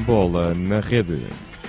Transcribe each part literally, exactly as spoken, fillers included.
Bola na Rede.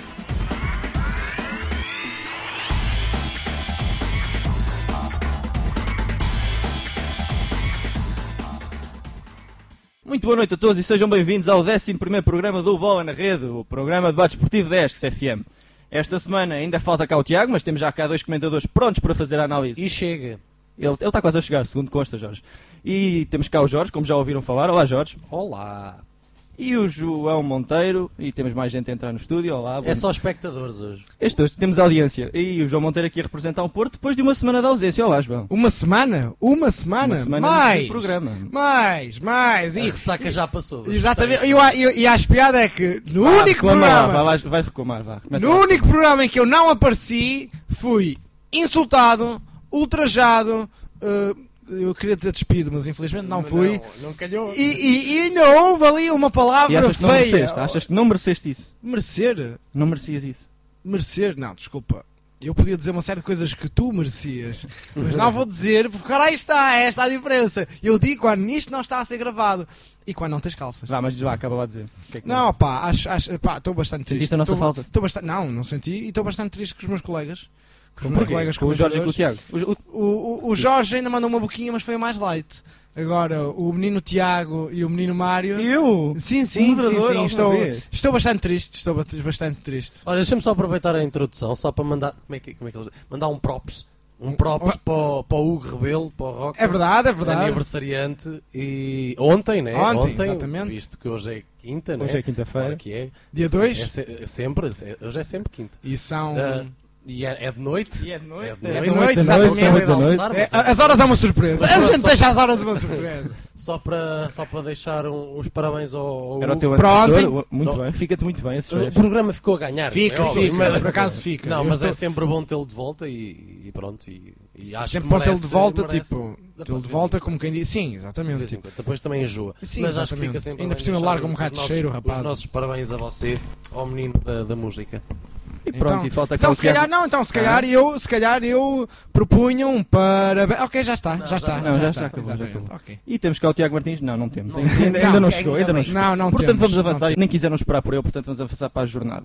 Muito boa noite a todos e sejam bem-vindos ao décimo primeiro programa do Bola na Rede, o programa de debate esportivo da E S C F M. Esta semana ainda falta cá o Tiago, mas temos já cá dois comentadores prontos para fazer a análise. E chega. Ele ele está quase a chegar, segundo consta, Jorge. E temos cá o Jorge, como já ouviram falar. Olá, Jorge. Olá. E o João Monteiro, e temos mais gente a entrar no estúdio. Olá. Bom... É só espectadores hoje. Este hoje temos audiência. E o João Monteiro aqui a representar o Porto depois de uma semana de ausência. Olá, João. Uma semana? Uma semana? Uma semana mais! de programa. Mais, mais! A E, ressaca já passou. exatamente. E, e, e a espiada é que no Vá, único reclama lá, programa... vai, vai reclamar, vá. Começa No lá. único programa em que eu não apareci, fui insultado, ultrajado... uh, eu queria dizer despido, mas infelizmente não fui. Não, não calhou. E, e, e ainda houve ali uma palavra E achas que não feia. mereceste? Achas que não mereceste isso? Merecer? Não merecias isso? Merecer? Não, desculpa. Eu podia dizer uma série de coisas que tu merecias, mas não vou dizer, porque ora aí está, é esta a diferença. Eu digo quando isto não está a ser gravado e quando não tens calças. Vá, mas vá, acaba lá de dizer. O que é que Não, pá, acho, acho, pá, estou bastante triste. Sentiste a nossa Tô- falta? tô bastante, não, não senti e estou bastante triste com os meus colegas. Com os meus Porquê? colegas Com o Jorge e com o comentadores. Tiago. O- o- O, o, o Jorge ainda mandou uma boquinha, mas foi a mais light. Agora, o menino Tiago e o menino Mário... Eu? Sim, Um sim, sim, moderador, sim. alguma Estou, vez? estou bastante triste, estou bat- bastante triste. Olha, deixa-me só aproveitar a introdução, só para mandar. Como é que, como é que eles mandar um props. Um props para, o- para o Hugo Rebelo, para o Rock. É verdade, é verdade. Aniversariante. E ontem, né? Ontem, exatamente. Visto que hoje é quinta, né? Hoje é quinta-feira. Claro que é. Dia dois. É, se- é sempre. é- hoje é sempre quinta. E são... Ah, e é, é de noite. E é de noite. É de É noite. de É noite, de exatamente. noite, é de noite. Almoçar, É, mas- as horas é uma surpresa. A gente deixa as horas uma surpresa. Só para, só para deixar um- uns parabéns ao, ao Era o Hugo. teu Pronto. antecessor. Muito Não. bem, fica-te muito bem esse O gesto. programa ficou a ganhar. Fica, é óbvio, fica, mas- por acaso fica. Não, Eu mas estou- é sempre bom tê-lo de volta e, e pronto. E, e acho Sempre que para tê-lo merece- de volta, merece. tipo, Da tê-lo de próxima volta vez. como quem diz. Sim, De exatamente. vez em Tipo. quando. Depois também enjoa. Sim, mas acho que exatamente. fica sempre Ainda bem por cima deixar larga um os bocado de nossos- cheiro, rapaz. Os nossos parabéns a você, ao menino da, da música. E pronto, Então- e falta cá Então o se calhar Tiago. não, então se calhar eu, se calhar eu propunha um parabéns. Ok, já está, Não, já está, já- não, já já está, está, acabou, já exatamente. acabou. Ok. E temos cá o Tiago Martins? Não, não temos. Não. Ainda, ainda não, Não, chegou, ainda ainda não bem. chegou. Não, não Portanto, temos, vamos não avançar. temos. Nem quiseram esperar por ele, portanto, vamos avançar para a jornada.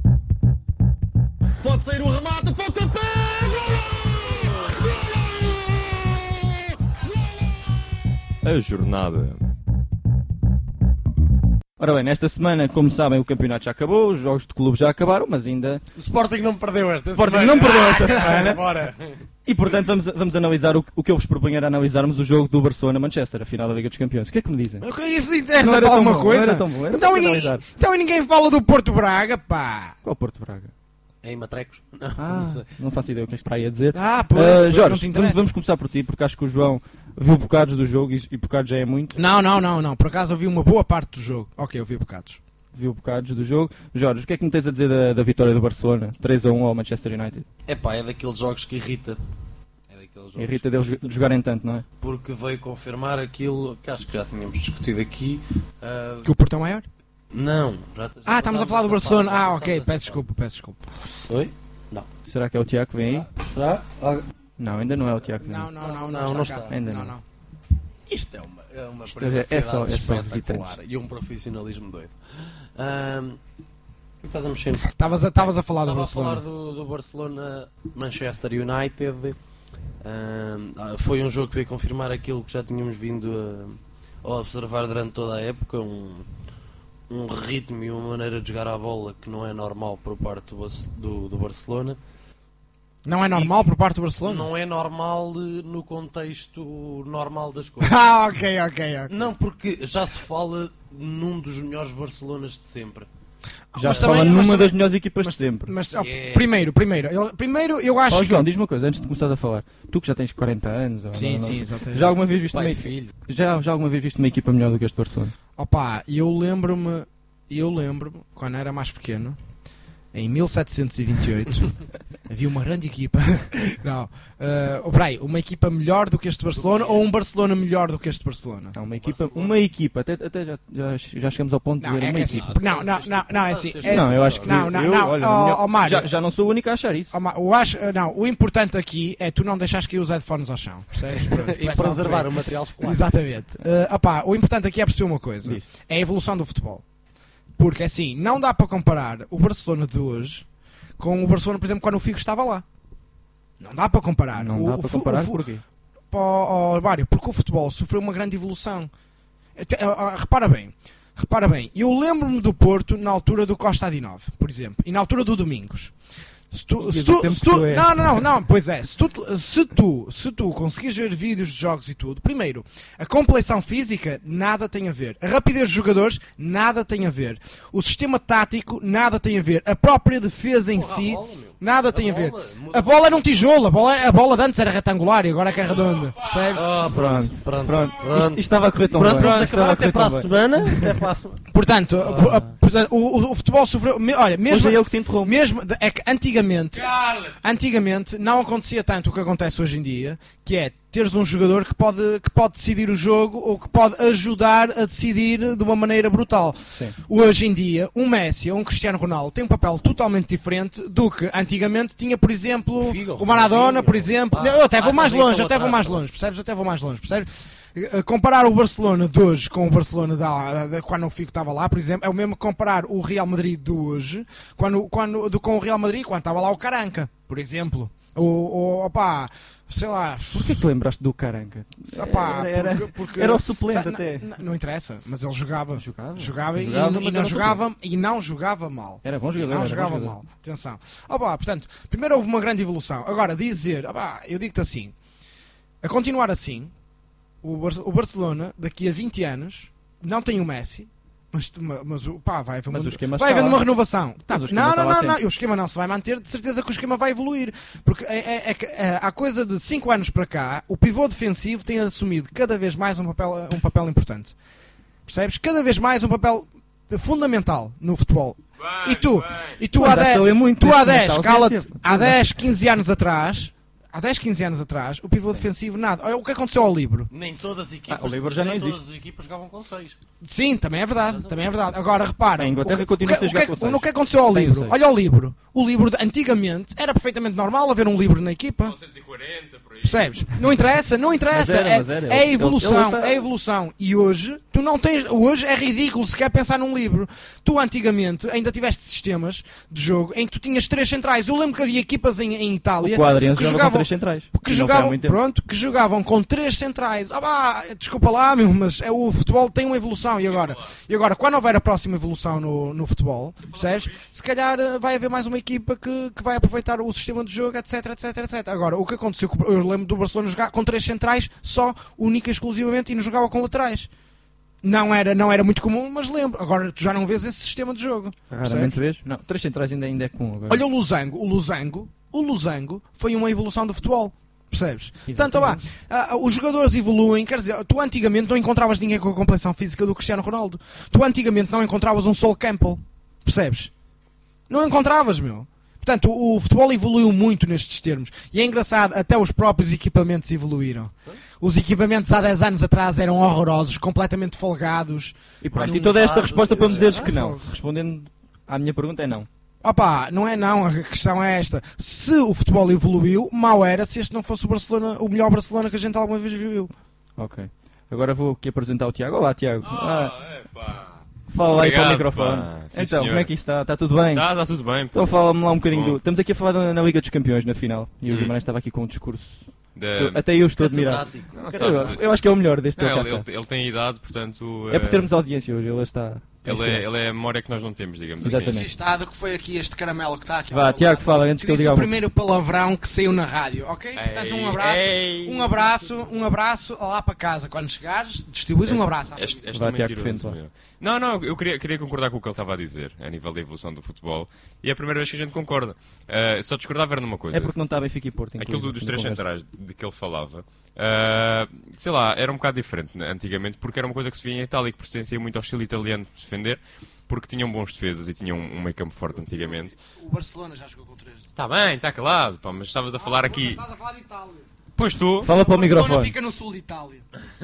Pode sair o remate, pontapé! A jornada. Ora bem, nesta semana, como sabem, o campeonato já acabou, os jogos de clube já acabaram, mas ainda... O Sporting não perdeu esta Sporting semana. não perdeu esta semana. Bora. E, portanto, vamos, vamos analisar o, o que eu vos proponho era analisarmos o jogo do Barcelona-Manchester, a final da Liga dos Campeões. O que é que me dizem? Ok, isso interessa Não era para tão alguma bom, coisa? não era tão bom, era então, para e, ni- analisar. então e ninguém fala do Porto Braga, pá. Qual o Porto Braga? É em Matrecos? Não, Ah, não sei. não faço ideia o que é que está aí a dizer. Ah, pois, Ah, pois, não Jorge, te vamos, interessa. vamos começar por ti, porque acho que o João viu bocados do jogo e, e bocados já é muito. Não, não, não, não. Por acaso eu vi uma boa parte do jogo. Ok, eu vi bocados. Viu bocados do jogo. Jorge, o que é que me tens a dizer da, da vitória do Barcelona? três a um ao Manchester United. É pá, é daqueles jogos que irrita. É daqueles jogos Irrita que deles irrita. jogarem tanto, não é? Porque veio confirmar aquilo que acho que já tínhamos discutido aqui. ah, Que o Porto é maior? Não. Já, já Ah, estamos a falar do passámos Barcelona. essa Ah, fase, ok, já passámos peço essa desculpa, peço desculpa. fase. Oi? Não. Será que é o Tiago que vem aí? Será? Ah, Não, ainda não é o Tiago que vem Não, aí. não, não, Não, não, não está. está. cá. Ainda não, não. não. Isto é uma, é uma Isto é- é privacidade só- é só espetacular visitantes. e um profissionalismo doido. Ahm, o que estás a mexer? Estavas a, estavas a falar do Estava a Barcelona. falar do, do Barcelona Manchester United. Ahm, ah, foi um jogo que veio confirmar aquilo que já tínhamos vindo a, a observar durante toda a época, um, um ritmo e uma maneira de jogar a bola que não é normal por parte do, Barce- do, do Barcelona. Não é normal por parte do Barcelona? Não é normal eh, no contexto normal das coisas. Ah, ok, ok, ok. Não, porque já se fala num dos melhores Barcelonas de sempre. Já Mas se fala também- numa mas também- das melhores equipas de sempre. Mas, ó, Yeah. primeiro, primeiro, eu, primeiro eu acho Ó que... João, diz-me uma coisa, antes de começar a falar. Tu que já tens quarenta anos, ou Sim, não, não sim, sei, exatamente. já alguma vez viste Pai uma, e filho. já, já alguma vez viste uma equipa melhor do que este Barcelona? Opa, eu lembro-me, eu lembro-me, quando era mais pequeno, em mil setecentos e vinte e oito, havia uma grande equipa. Não, uh, peraí, uma equipa melhor do que este Barcelona ou um Barcelona melhor do que este Barcelona? Não, uma equipa, uma equipa, até, até já, já, já chegamos ao ponto de Não, dizer é uma que assim, equipa. não, não, não, não, é assim. é- Não, eu acho que Não, não, eu, não, olha, ó, na minha- ó, Mário. já, já não sou o único a achar isso. Oh, ma- eu acho, uh, não, o importante aqui é tu não deixares cair os headphones ao chão, percebes? Pronto, E começa a preservar altura. o material escolar. Exatamente. Uh, opá, o importante aqui é perceber uma coisa: Diz. é a evolução do futebol. Porque assim, não dá para comparar o Barcelona de hoje com o Barcelona, por exemplo, quando o Figo estava lá. Não dá para comparar. Não o, dá o, para fu- comparar o fu- porquê? Ó, ó, Mário, porque o futebol sofreu uma grande evolução. Até- ó, ó, repara bem, repara bem, eu lembro-me do Porto na altura do Costa Adinov, por exemplo, e na altura do Domingos. Se tu, E se do tu, tempo se que tu- tu és. não, não, não, não, pois é, se tu, se tu, se tu conseguires ver vídeos de jogos e tudo, primeiro, a compleição física, nada tem a ver. A rapidez dos jogadores, nada tem a ver. O sistema tático, nada tem a ver. A própria defesa em Porra, si, a bola, meu. nada A tem a ver. bola, muda- A bola era um tijolo, a bola, a bola de antes era retangular e agora é que é redonda, percebes? Ah, pronto, pronto, Pronto, pronto. Isto, isto estava a correr tão Pronto, bem. pronto, Isto estava a acabar até correr para a tão bem. semana. Até para a semana. Portanto, a- a- portanto, o, o- o futebol sofreu. me- Olha, mesmo, Hoje é eu que te interrompo. mesmo é que antigamente, antigamente não acontecia tanto o que acontece hoje em dia, que é teres um jogador que pode, que pode decidir o jogo ou que pode ajudar a decidir de uma maneira brutal. Sim. Hoje em dia, um Messi ou um Cristiano Ronaldo tem um papel totalmente diferente do que antigamente tinha, por exemplo, Figo, o Maradona, Ronaldinho. por exemplo. Ah, eu até vou ah, mais também longe, eu estava até vou atrás, mais também. longe, percebes? Eu até vou mais longe, percebes? Eh, Comparar o Barcelona de hoje com o Barcelona da, da- quando o Figo estava lá, por exemplo, é o mesmo que comparar o Real Madrid de hoje quando, quando, do, com o Real Madrid quando estava lá o Caranca, por exemplo. O, o, opá, sei lá. Porquê que te lembraste do Caranca? Opá, era, porque- porque- era o suplente Sa- até. Não, não interessa, mas ele jogava. Jogava? Jogava, e- Jogava, e, mas e era não um jogava e não jogava mal. Era bom E jogador. não era jogava bom jogador. mal. Atenção. Ah, pá, portanto, primeiro houve uma grande evolução. Agora, dizer, ah, pá, eu digo-te assim, a continuar assim, o, Bar- o Barcelona, daqui a vinte anos, não tem o Messi, mas, ma- mas o pá, vai haver uma, Mas o esquema vai está havendo lá. uma renovação. Tá, Mas o esquema não, está não, lá não, não, sempre. o esquema não se vai manter, de certeza que o esquema vai evoluir. Porque é, é- é que, é, há coisa de cinco anos para cá, o pivô defensivo tem assumido cada vez mais um papel, um papel importante. Percebes? Cada vez mais um papel fundamental no futebol. E tu, e tu Pô, há andaste a ler dez, muito tu há nesta dez, ausência. cala-te, há dez, quinze anos atrás, há dez, quinze anos atrás, o pivô defensivo nada. Olha o que aconteceu ao livro. Nem todas as equipas, Ah, o Liverpool já nem não todas existe. as equipas jogavam com seis. Sim, também é verdade, também é verdade. Agora repara, A Inglaterra o que, continua o que, a jogar o que, com seis. o que aconteceu ao Sem o livro? seis. Olha o livro. O livro de, antigamente era perfeitamente normal haver um livro na equipa. novecentos e quarenta, por aí. Percebes? Não interessa, não interessa. Mas era, é, mas era. é a Ele- evolução, ele está- é a evolução. E hoje, tu não tens. Hoje é ridículo sequer pensar num livro. Tu antigamente ainda tiveste sistemas de jogo em que tu tinhas três centrais. Eu lembro que havia equipas em, em Itália O Adriano que jogava com jogavam, três centrais. que E não foi há jogavam, muito tempo. pronto, que jogavam com três centrais. Ah, pá, desculpa lá, meu, mas é, o futebol tem uma evolução. E agora, e agora quando houver a próxima evolução no, no futebol, percebes? Se calhar eh, vai haver mais uma equipa que, que vai aproveitar o sistema de jogo, etc, etc, etc. Agora, o que aconteceu, com- eu lembro do Barcelona jogar com três centrais só, única e exclusivamente, e não jogava com laterais. Não era, não era muito comum, mas lembro. Agora, tu já não vês esse sistema de jogo. Raramente vês? Não, três centrais ainda, ainda é comum agora. Olha o Losango, o Losango, o Losango foi uma evolução do futebol. Percebes? Portanto, vá, ah, os jogadores evoluem, quer dizer, tu antigamente não encontravas ninguém com a complexão física do Cristiano Ronaldo. Tu antigamente não encontravas um Sol Campbell. Percebes? Não encontravas, meu. Portanto, o, o futebol evoluiu muito nestes termos. E é engraçado, até os próprios equipamentos evoluíram. Os equipamentos há dez anos atrás eram horrorosos, completamente folgados. E pronto, Num e toda esta fado, resposta para me dizeres ah, que não. fogo. Respondendo à minha pergunta é não. Opa, não é não, a questão é esta. Se o futebol evoluiu, mal era se este não fosse o Barcelona, o melhor Barcelona que a gente alguma vez viu. Ok. Agora vou aqui apresentar o Tiago. Olá, Tiago. Ah, Ah, é pá. fala lá aí para o Obrigado, microfone. pá. Sim, Então, senhor. como é que isso está? Está tudo bem? Tá, tá tudo bem. pá. Então fala-me lá um bocadinho Bom. do... Estamos aqui a falar na, na Liga dos Campeões, na final. E o Hum. Guimarães estava aqui com um discurso... Da- Até eu estou admirado. Catedrático. Não, Eu, sabes, eu acho que é o melhor deste não, que cá ele, está. ele, ele tem idade, portanto. É por eh, termos audiência hoje, ele está... Ele é, ele é a memória que nós não temos, digamos Exatamente. Registado que foi aqui este caramelo que está aqui. Vá, Tiago, fala antes que eu disse diga o algo. primeiro palavrão que saiu na rádio, ok? Ei, Portanto, um abraço, ei. um abraço, um abraço lá para casa. Quando chegares, distribuis um abraço. à Este, família. este Vá, é Tiago, mentiroso, defende lá. meu. Não, não, eu queria, queria concordar com o que ele estava a dizer, a nível da evolução do futebol. E é a primeira vez que a gente concorda. Uh, só discordava era numa coisa. É porque não está Benfica e Porto. Aquilo do- incluído dos na três conversa. centrais de que ele falava, uh, sei lá, era um bocado diferente né, antigamente, porque era uma coisa que se via em Itália, que pertencia muito ao estilo italiano de defender, porque tinham bons defesas e tinham um meio campo forte antigamente. O Barcelona já jogou com três. Está bem, está calado, pá, mas estavas a falar aqui. Estás a falar de Itália. Pois tu, Fala para o Barcelona microfone. fica no sul de Itália.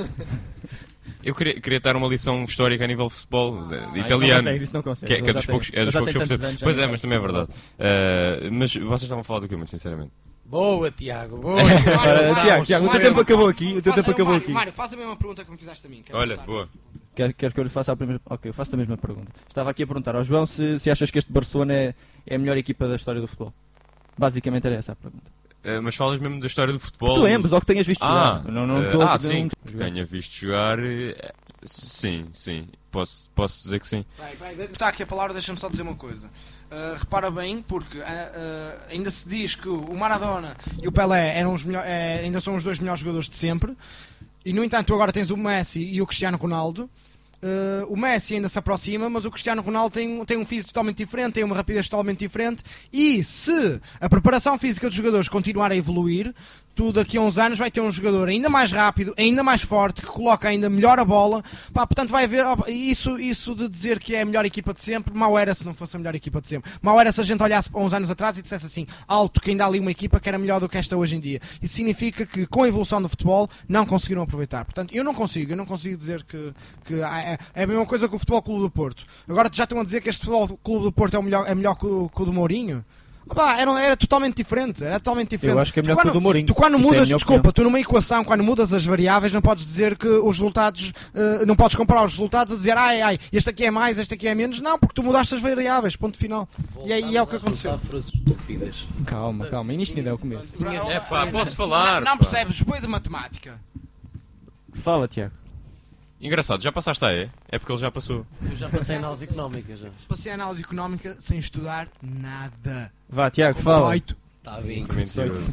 eu queria, queria dar uma lição histórica a nível de futebol de- Ah, de isso italiano. não consegue, isso não consegue. Que é, que é Ele dos já poucos, tem- é dos ele já poucos que tem eu tantos percebo. anos, já Pois não é, mas também é verdade. Uh, mas vocês estavam a falar do que, muito sinceramente? Boa, Tiago, boa. Ora, Vamos. Tiago, Tiago, o teu Mário, tempo acabou aqui. O teu tempo Mário, acabou Mário, aqui. Mário, faz a mesma pergunta que me fizeste a mim. quero Olha, voltar. boa. Quer, quer que eu lhe faça a primeira... Ok, eu faço a mesma pergunta. Estava aqui a perguntar ao João se, se achas que este Barcelona é, é a melhor equipa da história do futebol. Basicamente era essa a pergunta. Uh, mas falas mesmo da história do futebol? Que tu lembres, ou que tenhas visto Ah, jogar. Não, não uh, estou a ah dizer sim, um- que tenha visto jogar. uh, Sim, sim. Posso, posso dizer que sim. Peraí, peraí, está aqui a palavra, deixa-me só dizer uma coisa. Uh, repara bem, porque uh, uh, ainda se diz que o Maradona e o Pelé eram os melhor, eh, ainda são os dois melhores jogadores de sempre, e no entanto tu agora tens o Messi e o Cristiano Ronaldo. Uh, o Messi ainda se aproxima, mas o Cristiano Ronaldo tem, tem um físico totalmente diferente, tem uma rapidez totalmente diferente, e se a preparação física dos jogadores continuar a evoluir, tu daqui a uns anos vai ter um jogador ainda mais rápido, ainda mais forte, que coloca ainda melhor a bola. Pá, portanto vai haver, ó, isso, isso de dizer que é a melhor equipa de sempre, mau era se não fosse a melhor equipa de sempre. Mau era se a gente olhasse há uns anos atrás e dissesse assim, alto, que ainda há ali uma equipa que era melhor do que esta hoje em dia. Isso significa que com a evolução do futebol não conseguiram aproveitar. Portanto, eu não consigo, eu não consigo dizer que, que é, é a mesma coisa que o Futebol Clube do Porto. Agora já estão a dizer que este Futebol Clube do Porto é, o melhor, é melhor que o, que o do Mourinho. Ah, pá, era, era totalmente diferente, era totalmente diferente. Eu acho que é melhor Tu que o quando- do Mourinho. Tu quando Isso é a mudas, minha desculpa, opinião. tu numa equação, quando mudas as variáveis, não podes dizer que os resultados, eh, não podes comparar os resultados a dizer, ai, ai, este aqui é mais, este aqui é menos. Não, porque tu mudaste as variáveis, ponto final. E é, e é o que aconteceu. Metáforas estúpidas. Calma, calma, isto ainda é o começo. É pá, posso falar? Não, não pá. percebes, foi de matemática. Fala, Tiago. Engraçado, já passaste a E? É porque ele já passou. Eu já passei análise económica já. Passei a análise económica sem estudar nada. Vá, Tiago, Com fala. dezoito. Está bem. Mentiroso.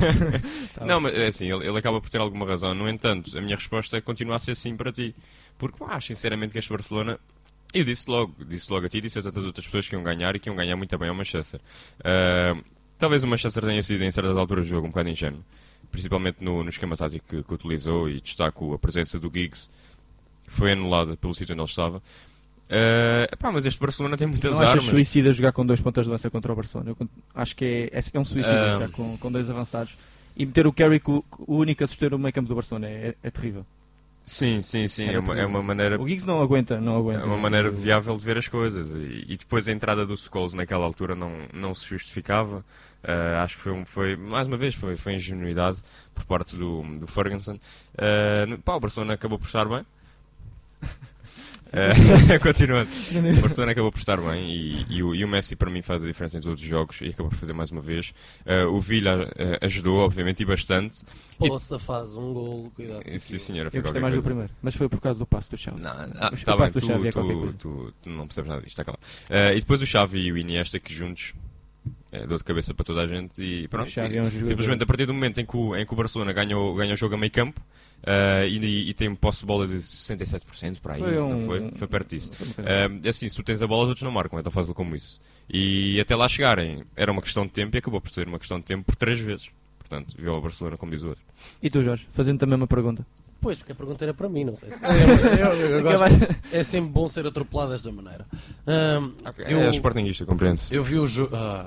Tá Não, mas é assim, ele, ele acaba por ter alguma razão. No entanto, a minha resposta é continuar a ser sim para ti. Porque acho sinceramente que este Barcelona. Eu disse logo, disse logo a ti, disse a tantas outras pessoas que iam ganhar e que iam ganhar muito bem ao Manchester. Ah, talvez o Manchester tenha sido em certas alturas do jogo um bocado ingênuo. Principalmente no, no esquema tático que, que utilizou, e destaco a presença do Giggs, que foi anulada pelo sítio onde ele estava. Ah, epá, mas este Barcelona tem muitas Não achas armas. suicida jogar com dois pontas de lança contra o Barcelona? Eu con- acho que é, é, é um suicídio Ah. jogar com, com dois avançados. E meter o Carrick, o, o único a suster o meio campo do Barcelona, é, é terrível. Sim, sim, sim. Era É uma, é terrível. uma maneira O Giggs não aguenta, não aguenta. É uma maneira viável de ver as coisas, e, e depois a entrada do Scholes naquela altura não, não se justificava. Uh, acho que foi, um- foi mais uma vez foi, foi ingenuidade por parte do, do Ferguson. Uh, pá, o Barcelona acabou por estar bem. Uh, continuando, o Barcelona acabou por estar bem, e, e, o, e o Messi para mim faz a diferença em todos os jogos e acabou por fazer mais uma vez. Uh, o Villa uh, ajudou obviamente e bastante. Poça faz um gol, cuidado. E, sim senhora, foi Eu gostei qualquer mais do coisa. primeiro, mas foi por causa do passo do Xavi. Não, ah, Mas tá o bem, passo do tu, Xavi é tu, qualquer coisa. tu- tu não percebes nada disto, está calado. Uh, e depois o Xavi e o Iniesta, que juntos é dor de cabeça para toda a gente, e pronto, O Xavi é um jogador. simplesmente a partir do momento em que o, em que o Barcelona ganhou, ganhou o jogo a meio campo, uh, e, e tem um posse de bola de sessenta e sete por cento para aí, Foi não um- foi? Foi perto disso. Foi uma coisa assim. Uh, assim, se tu tens a bola, os outros não marcam, é tão fácil como isso. E até lá chegarem, era uma questão de tempo, e acabou por ser uma questão de tempo por três vezes. Portanto, viu ao Barcelona, como diz o outro. E tu, Jorge, fazendo também uma pergunta. Pois, porque a pergunta era para mim, não sei se. Eu, eu- eu gosto- Acabar- é sempre bom ser atropelado desta maneira. Ahm, eu, É sportinguista, compreendo. eu vi o jogo. Ah,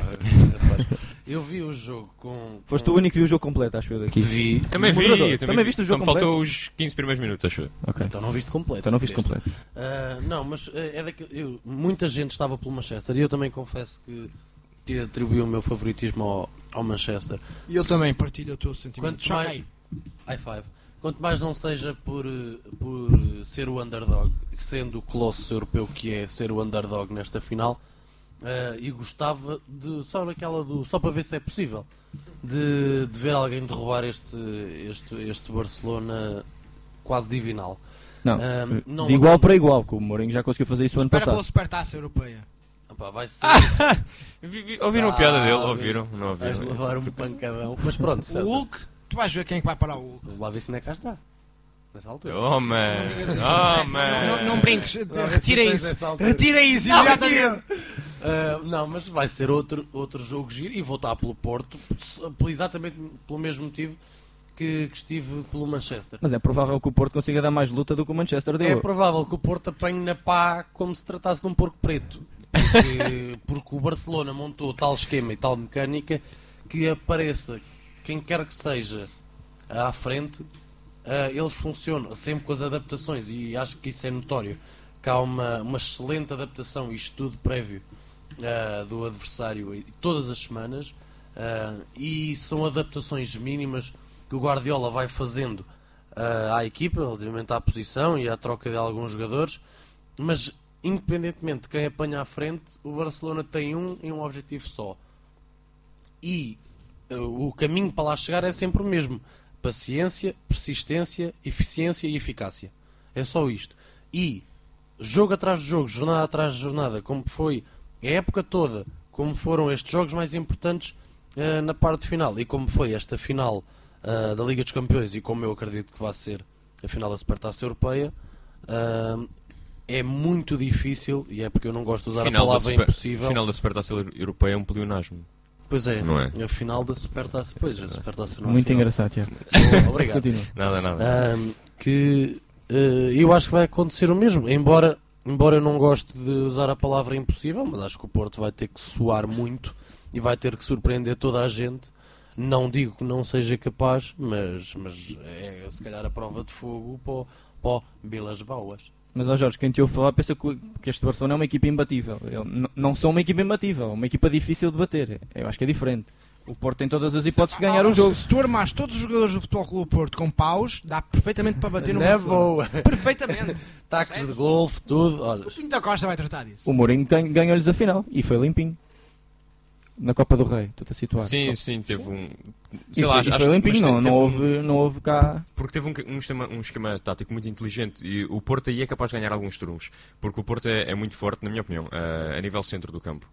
eu vi o jogo com. Foste com... o único que viu o jogo completo, acho eu, daqui. Vi. Também vi, Moderador, também, também vi. viste o Só jogo me completo? faltou os quinze primeiros minutos, acho eu. Ok. Então não viste completo. Então não viste Viste. completo. Ah, não, mas eh, é daquele. eu- muita gente estava pelo Manchester e eu também confesso que te atribuí o meu favoritismo ao, ao Manchester. E eu também partilho o teu sentimento. Quanto Choca mais- aí. High five. Quanto mais não seja por, eh, por ser o underdog, sendo o colosso europeu que é ser o underdog nesta final, eh, e gostava de só aquela do só para ver se é possível de, de ver alguém derrubar este, este, este Barcelona quase divinal. Não, Ah, não- de igual para igual, que o Mourinho já conseguiu fazer isso o ano Espera pela passado. supertaça europeia. Epá, vai ser. Vi- vi- Ouviram a Ah, piada dele? vi. Ouviram? Não Vais ouviram? levar um pancadão. Mas pronto, O certo. Hulk, tu vais ver quem é que vai parar o Hulk. Vamos lá ver se ainda cá está. Nessa altura. Oh, man! Não digas isso, Oh, sério. man! Não, não, não brinques, Não, retira se tens isso. essa altura. Retira isso, imediatamente. Ah, não, mas vai ser outro, outro jogo giro e vou estar pelo Porto p- exatamente pelo mesmo motivo que, que estive pelo Manchester. Mas é provável que o Porto consiga dar mais luta do que o Manchester É deu. provável que o Porto apanhe na pá como se tratasse de um porco preto. Porque, porque o Barcelona montou tal esquema e tal mecânica que apareça quem quer que seja à frente, ah, eles funcionam sempre com as adaptações e acho que isso é notório. Que há uma, uma excelente adaptação e estudo prévio ah, do adversário e- todas as semanas, ah, e são adaptações mínimas que o Guardiola vai fazendo uh, à equipa, relativamente à posição e à troca de alguns jogadores, mas independentemente de quem apanha à frente, o Barcelona tem um e um objetivo só. E uh, o caminho para lá chegar é sempre o mesmo: paciência, persistência, eficiência e eficácia. É só isto. E jogo atrás de jogo, jornada atrás de jornada, como foi a época toda, como foram estes jogos mais importantes uh, na parte final, e como foi esta final uh, da Liga dos Campeões, e como eu acredito que vai ser a final da Supertaça Europeia, uh, é muito difícil, e é porque eu não gosto de usar Final a palavra da super, impossível. final da Supertaça Europeia é um pleonasmo. Pois é, Não é? a final da Supertaça. Pois, a Supertaça não é Muito final. engraçado, Tiago. Oh, obrigado. Continua. Nada, nada. Um, que uh, eu acho que vai acontecer o mesmo, embora, embora eu não goste de usar a palavra impossível, mas acho que o Porto vai ter que suar muito e vai ter que surpreender toda a gente. Não digo que não seja capaz, mas, mas é se calhar a prova de fogo para o- para o Vilas Boas. Mas, ó Jorge, quem te ouve falar pensa que, que este Barcelona é uma equipa imbatível. Eu, n- não são uma equipa imbatível, é uma equipa difícil de bater. Eu acho que é diferente. O Porto tem todas as hipóteses de ganhar Ah, o jogo. Se, se tu armares todos os jogadores do Futebol Clube do Porto com paus, dá perfeitamente para bater no Não é Barcelona. boa. Perfeitamente. Taques de golfe, tudo. Olha, O Pinto da Costa vai tratar disso. O Mourinho gan- ganhou-lhes a final e foi limpinho. Na Copa do Rei, estou-te a situar. Sim, sim, teve um. E Sei foi, lá, e acho foi que- limpinho, mas não, teve não, um- houve, não houve cá. Porque teve um, um, esquema, um esquema tático muito inteligente e o Porto aí é capaz de ganhar alguns trunfos. Porque o Porto é, é muito forte, na minha opinião, a, a nível centro do campo.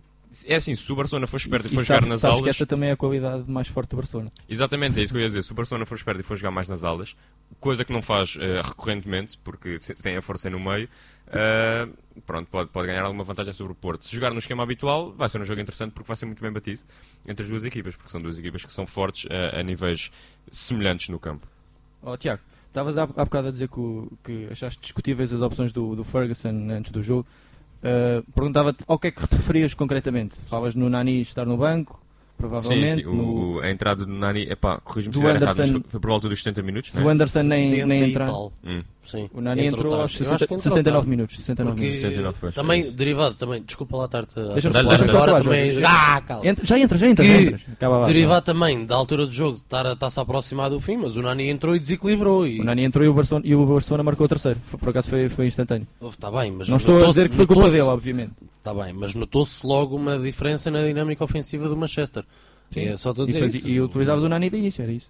É assim, se o Barcelona for esperto e for e jogar sabes, nas sabes que aulas. essa também é a qualidade mais forte do Barcelona. Exatamente, é isso que eu ia dizer. Se o Barcelona for esperto e for jogar mais nas aulas, coisa que não faz eh, recorrentemente, porque se- tem a força no meio, eh, pronto, pode, pode ganhar alguma vantagem sobre o Porto. Se jogar no esquema habitual, vai ser um jogo interessante porque vai ser muito bem batido entre as duas equipas, porque são duas equipas que são fortes eh, a níveis semelhantes no campo. Ó Tiago, estavas há, há bocado a dizer que, o- que achaste discutíveis as opções do, do Ferguson antes do jogo. Uh, Perguntava-te ao que é que te referias concretamente. Falas no Nani estar no banco, provavelmente. Sim, sim. O, no, o- a entrada do Nani, epá, corrijo-me se Do estiver errado, mas Anderson- foi, foi por volta dos setenta minutos, não do é? Anderson nem, sessenta nem e entrar. tal. Hum. Sim. O Nani entrou tarde. aos Eu acho sessenta, que entrou sessenta e nove tarde. minutos. sessenta e nove Porque minutos. sessenta e nove, pois, é também, isso. derivado, também, desculpa lá estar-te a... Deixa-me Dá-lhe- só- dá-lhe deixa-me só agora falar, também- Jorge. Ah, cala. Entra- já entra, já entra. Que já entras. Acaba lá, Derivado também da altura do jogo, estar a- está-se a aproximar do fim, mas o Nani entrou e desequilibrou. E... O Nani entrou e o Barcelona, e o Barcelona marcou o terceiro. Foi- Por acaso foi, foi instantâneo. Está bem, mas Não estou a notou-se- dizer que foi culpa notou-se- dele, obviamente. Está bem, mas notou-se logo uma diferença na dinâmica ofensiva do Manchester. É só estou a E, dizer fazia- isso. e utilizavas o Nani de início, era isso.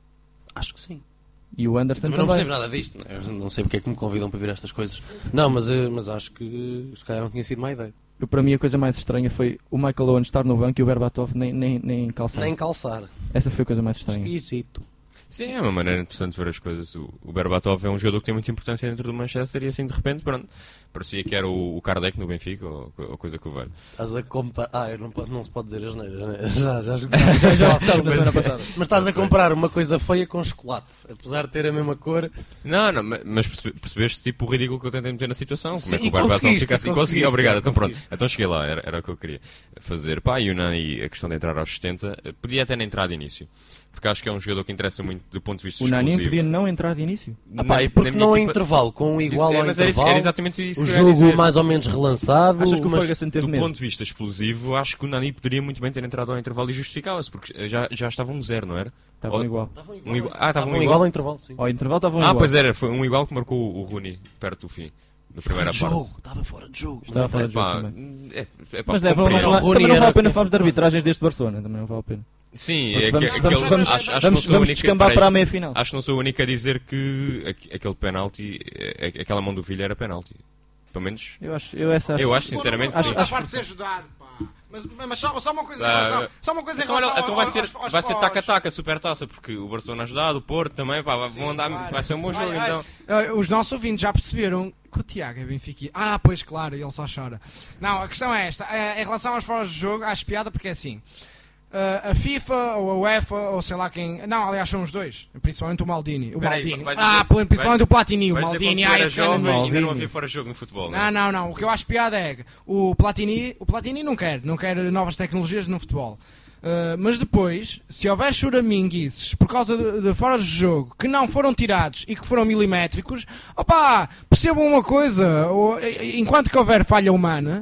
Acho que sim. E o Anderson Também não também. percebo nada disto. Eu não sei porque é que me convidam para ver estas coisas. Não, mas, eh, mas acho que se calhar não tinha sido má ideia. Eu, para mim a coisa mais estranha foi o Michael Owen estar no banco e o Berbatov nem, nem, nem calçar. Nem calçar. Essa foi a coisa mais estranha. Esquisito. Sim, é uma maneira interessante de ver as coisas. O, o Berbatov é um jogador que tem muita importância dentro do Manchester e assim de repente, pronto, parecia que era o, o Kardec no Benfica ou, ou coisa que o velho. Estás a comparar. Ah, eu não, pode- não se pode dizer as neiras, né? Já, já Já, já optámos na semana passada. Mas estás a comparar uma coisa feia com chocolate. Apesar de ter a mesma cor. Não, não, ma- mas percebe- percebeste tipo o ridículo que eu tentei meter na situação? Como é Sim, que o Berbatov conseguiste, fica assim? Consegui, conseguiste, obrigado. Então pronto, conseguiste. então cheguei lá, era, era o que eu queria fazer. Pá, e o Nani, a questão de entrar aos setenta, eh, podia até nem entrar de início. Porque acho que é um jogador que interessa muito do ponto de vista O Nani explosivo. podia não entrar de início. Ah, pá, Na- e porque na minha não é equipa- intervalo? Com um igual Isso- é, ao mas era, isso- intervalo. era exatamente isso O que eu ia jogo dizer. mais ou menos relançado. Achas que o mas- Ferguson teve Do medo? ponto de vista explosivo, acho que o Nani poderia muito bem ter entrado ao intervalo e justificava-se, porque já, já estavam um zero, não era? Estavam Ou- igual. Estavam Um igual, igual- Ah, estavam estavam igual. igual ao intervalo, sim. Ao intervalo estavam Ah, igual. pois era, foi um igual que marcou o Rooney perto do fim, da primeira Fora de parte. jogo. Estava fora de jogo. Estava fora de jogo Pá, também. é, é pá, Mas é, não, compreendo. não, o Rooney também não vale era a pena que- falarmos de arbitragens deste Barcelona. Também não vale a pena. Sim, Porque é vamos, que, vamos, aquele, vamos, acho, acho que vamos, não sou a vamos única- descambar peraí, para a meia final. Acho que não sou o único a dizer que aqu- aquele penalti, é- é- aquela mão do Villa era penalti. Pelo menos, Eu acho, eu essa acho. eu acho sinceramente Acho, sim. acho, parte de ser ajudado, pá. Mas, mas só, só uma coisa em Ah, relação, só uma coisa em Então, olha, relação então vai aos- ser, aos- aos- vai ser aos- taca-taca, super taça, porque o Barcelona ajudado, o Porto também, pá, vão andar, claro. vai ser um bom jogo, Ai, ai. então. Ah, os nossos ouvintes já perceberam que o Tiago é Benfica. Ah, pois claro, ele só chora. Não, a questão é esta. Eh, Em relação aos fora de jogo, acho piada porque é assim. ah, a FIFA ou a UEFA ou sei lá quem. Não, aliás, são os dois. Principalmente o Maldini. O Peraí, Maldini. vai Ah, dizer- principalmente vai- o Platini. O Vai dizer que Maldini. quando tu Ah, eras esse grande jovem, ainda Maldini. não havia fora de jogo no futebol, Não, não, não. O que eu acho piada é que o Platini, o Platini não quer, não quer novas tecnologias no futebol. Uh, mas depois, se houver choraminguices por causa de, de fora de jogo que não foram tirados e que foram milimétricos, opá, percebam uma coisa, ou, e- e- enquanto que houver falha humana,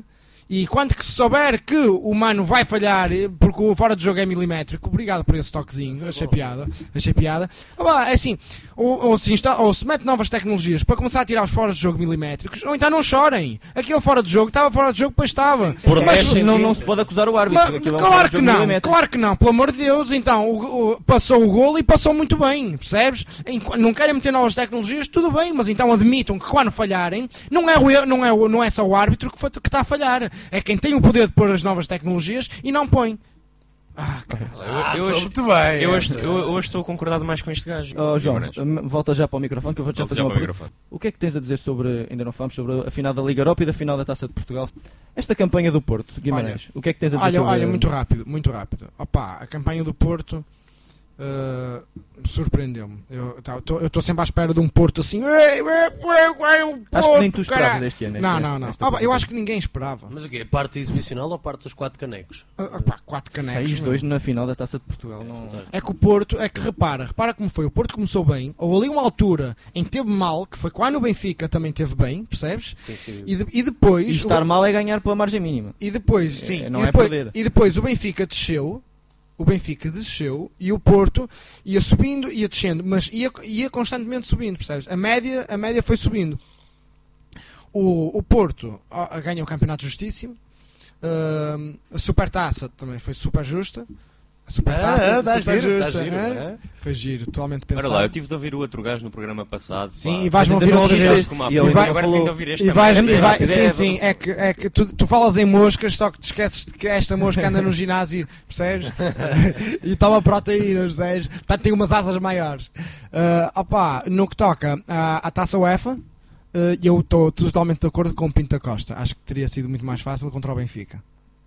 E quando que se souber que o mano vai falhar, porque o fora de jogo é milimétrico, obrigado por esse toquezinho, achei piada, achei piada. Ah, bah, é assim, ou, ou, se insta- ou se mete novas tecnologias para começar a tirar os fora de jogo milimétricos, ou então não chorem. Aquele fora de jogo estava fora de jogo, depois estava. Por Mas- resto, não, não se pode acusar o árbitro. Mas, aquilo é um claro fora de que jogo não, milimétrico. claro que não, pelo amor de Deus. Então, o, o- passou o golo e passou muito bem, percebes? Em- não querem meter novas tecnologias, tudo bem, mas então admitam que quando falharem, não é, o, er- não é, o- não é só o árbitro que, foi- que está a falhar, é quem tem o poder de pôr as novas tecnologias e não põe. Ah, caralho. Ah, Eu, eu, sou hoje, muito bem. eu, hoje, eu hoje estou a concordar mais com este gajo. Oh, João, Guimarães. hum, volta já para o microfone que eu vou-te já Volta fazer já uma para o pergunta. microfone. O que é que tens a dizer sobre, ainda não falamos, sobre a final da Liga Europa e da final da Taça de Portugal? Esta campanha do Porto, Guimarães, o que é que tens a dizer Olha, sobre... olha, muito rápido, muito rápido. Opa, a campanha do Porto uh, surpreendeu-me. Eu estou sempre à espera de um Porto assim. "Ei, ei, ei, ei, o Acho que nem tu Porto, esperavas caralho." este ano. Não, este- não, não. esta Opa, eu acho que ninguém esperava. Mas o quê? Parte exibicional ou parte dos quatro canecos? Ah, opa, quatro canecos. seis dois meu. na final da Taça de Portugal. Não... É que o Porto, é que repara, repara como foi. O Porto começou bem, houve ali uma altura em que teve mal, que foi quando o Benfica também teve bem, percebes? Sim, sim. E, de- e depois. E estar o- mal é ganhar pela margem mínima. E depois, É, sim, não e, é depois, perder. e depois o Benfica desceu, o Benfica desceu e o Porto ia subindo, ia descendo, mas ia, ia constantemente subindo, percebes? A média, a média foi subindo. O, o Porto ó, ganha o campeonato justíssimo, Ahm, a Supertaça também foi super justa. A Supertaça Ah, dá super giro, dá justa, giro, hã? é? Foi giro, totalmente Ora pensado. lá, eu tive de ouvir o outro gajo no programa passado. Sim, pá. e vais-me Mas ouvir ainda não outra ouviste vez. este, Como há e pouco, ele vai- agora falou- tenho de ouvir este E também. vais, É e muito vai- rápido, sim, é- sim, é que, é que tu, tu falas em moscas, só que te esqueces de que esta mosca anda no ginásio, percebes? E toma proteínas, percebes? Portanto, tem umas asas maiores. Ah, opá, no que toca à, à Taça UEFA, ah, eu estou totalmente de acordo com o Pinto da Costa. Acho que teria sido muito mais fácil contra o Benfica.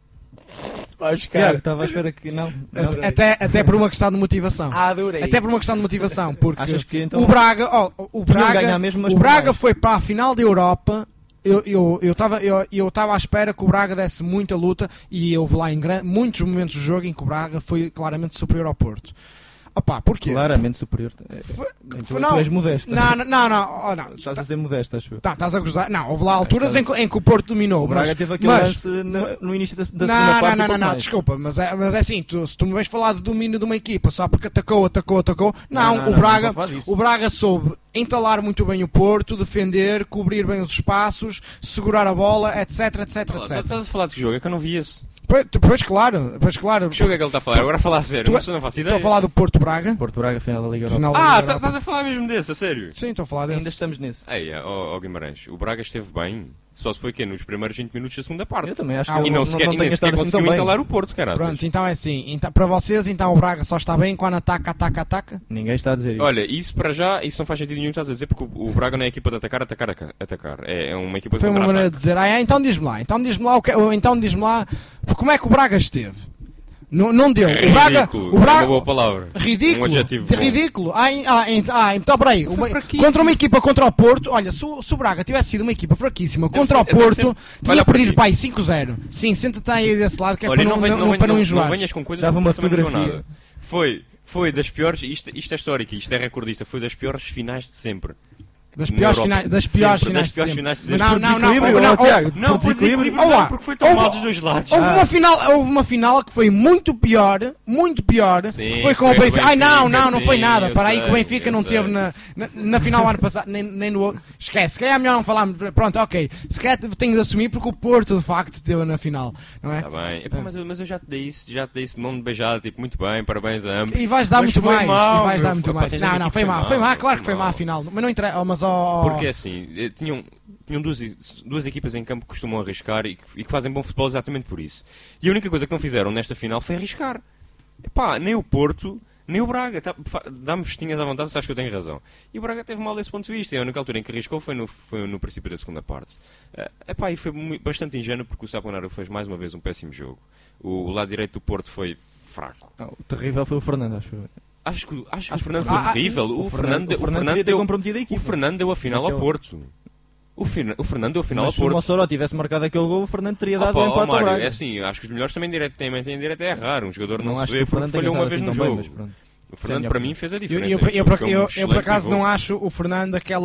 Tiago, estava à espera que não. não. Até, até por uma questão de motivação. Adorei. Até por uma questão de motivação, porque Achas que então o Braga, ó, o Braga, ganhar mesmo, mas o por Braga mais. foi para a final da Europa. Eu eu eu estava eu, eu estava à espera que o Braga desse muita luta e houve lá em gran- muitos momentos do jogo em que o Braga foi claramente superior ao Porto. Opá, porquê? Claramente superior. É, Foi- Tu, foi- tu és modesto. Não, não, não, não, oh, não. Estás a ser modesto, acho eu. Tá, estás a gozar. Não, houve lá alturas em que, em que o Porto dominou. O Braga mas, teve aquele mas, lance na- no início da, da não, segunda não, parte. não, e não, pouco não, mais. desculpa, mas é, mas é assim, tu, se tu me vais falar de domínio de uma equipa só porque atacou, atacou, atacou, não, Não, não, o não, Braga, não faz isso. o Braga soube entalar muito bem o Porto, defender, cobrir bem os espaços, segurar a bola, etc, etc, Olha lá, etcétera. Estás a falar de que jogo? É que eu não vi esse. Pois, pois claro, pois claro. Que jogo é que ele está a falar? Agora a falar a sério, Tu- mas eu não faço Estou ideia. a falar do Porto Braga. Porto Braga, final da Liga Europa. Final da Ah, Liga tá- Europa. estás a falar mesmo desse, a sério? Sim, estou a falar desse. Ainda estamos nesse. Ei, ó ó, Guimarães, o Braga esteve bem. Só se foi que nos primeiros vinte minutos da segunda parte. Eu também acho Ah, que E ele não, sequer, não e tem nem sequer estado assim conseguiu tão bem. entalar o Porto, caraças. Pronto, então é assim. Então, para vocês, então o Braga só está bem quando ataca, ataca, ataca. Ninguém está a dizer isso. Olha, isso para já, isso não faz sentido nenhum, estás a dizer, porque o, o Braga não é equipa de atacar, atacar, aca- atacar. É, é uma equipa de Foi uma contra-ataque. maneira de dizer, ah, é, então diz-me lá, então diz-me lá, o que, então diz-me lá, como é que o Braga esteve? Não, não deu. É o Braga, ridículo, o é Braga, uma boa palavra. ridículo, Um adjetivo de bom. ridículo. Ah, em- ah, em- ah, então peraí, uma- fraquíssimo. contra uma equipa contra o Porto, olha, se o, se o Braga tivesse sido uma equipa fraquíssima contra ser- o deve Porto, ser- tinha olha por perdido aqui. pai cinco zero. Sim, senta-te aí desse lado que é Olha, para não, venho- não, venho- para não não enjoar. venhas com coisas Dava que o uma Porto também não jogou fotografia. nada. Foi, foi das piores, isto, isto é histórico, isto é recordista, foi das piores finais de sempre. Das Na piores Europa. finais, das piores Sempre, finais das de piores sempre. finais de Não, sempre. não, não, Desequilíbrio, não, ó, não, Tiago. Não, Por por desequilíbrio, desequilíbrio Olá, não, porque foi tão houve- mal dos dois lados. Houve Ah. uma, final, houve uma final que foi muito pior, muito pior, Sim, que foi com foi o com o Benfica. Ai não, Benfica, não, não foi sim, nada. eu Para aí sei, que o Benfica eu não sei. teve na, na, na final ano passado, nem, nem no outro. Esquece, se calhar é melhor não falarmos. Pronto, ok. Se calhar tenho de assumir porque o Porto de facto esteve na final, não é? Tá bem. Epá, mas, eu, mas eu já te dei isso, já te dei isso, mão de beijada, tipo, muito bem, parabéns a ambos. E vais dar Mas muito foi mais. mal, e vais dar meu, muito pá, mais. tens de Não, dizer não, que foi foi mal, mal, foi mal, claro que foi foi mal a mal. final. Mas não interessa, mas ó. Porque é assim, eh, tinham, tinham duas, duas equipas em campo que costumam arriscar e que, e que fazem bom futebol exatamente por isso. E a única coisa que não fizeram nesta final foi arriscar. Epá, nem o Porto, nem o Braga. Tá, fa- dá-me festinhas à vontade, sabes que eu tenho razão. E o Braga teve mal desse ponto de vista. E a única altura em que arriscou foi no, foi no princípio da segunda parte. Eh, epá, e foi mui- bastante ingênuo porque o Saponaro fez mais uma vez um péssimo jogo. O, o lado direito do Porto foi fraco. Não, o terrível foi o Fernando, acho eu. Acho que, acho que o Acho Fernando que- foi Ah, terrível. O, o Fernando, Fernando, o o Fernando Fernando podia ter deu, comprometido a o equipa. Fernando deu a final ao Naquele- Porto. O, Fern- o Fernando deu a final Mas ao se o Porto. Mossoró tivesse marcado aquele gol, o Fernando teria dado Opa, o ó, empate ao Mário, Braga. é assim, eu acho que os melhores também direto, têm, têm direto a errar. Um jogador não, Não se acho vê que o porque Fernando tenha falhou uma estado vez assim no tão bem, jogo. mas pronto. O Fernando Sim, para é mim fez a Eu, diferença. eu, eu, Foi- por- foi um eu- eu, por excelente acaso gol. não acho o Fernando aquela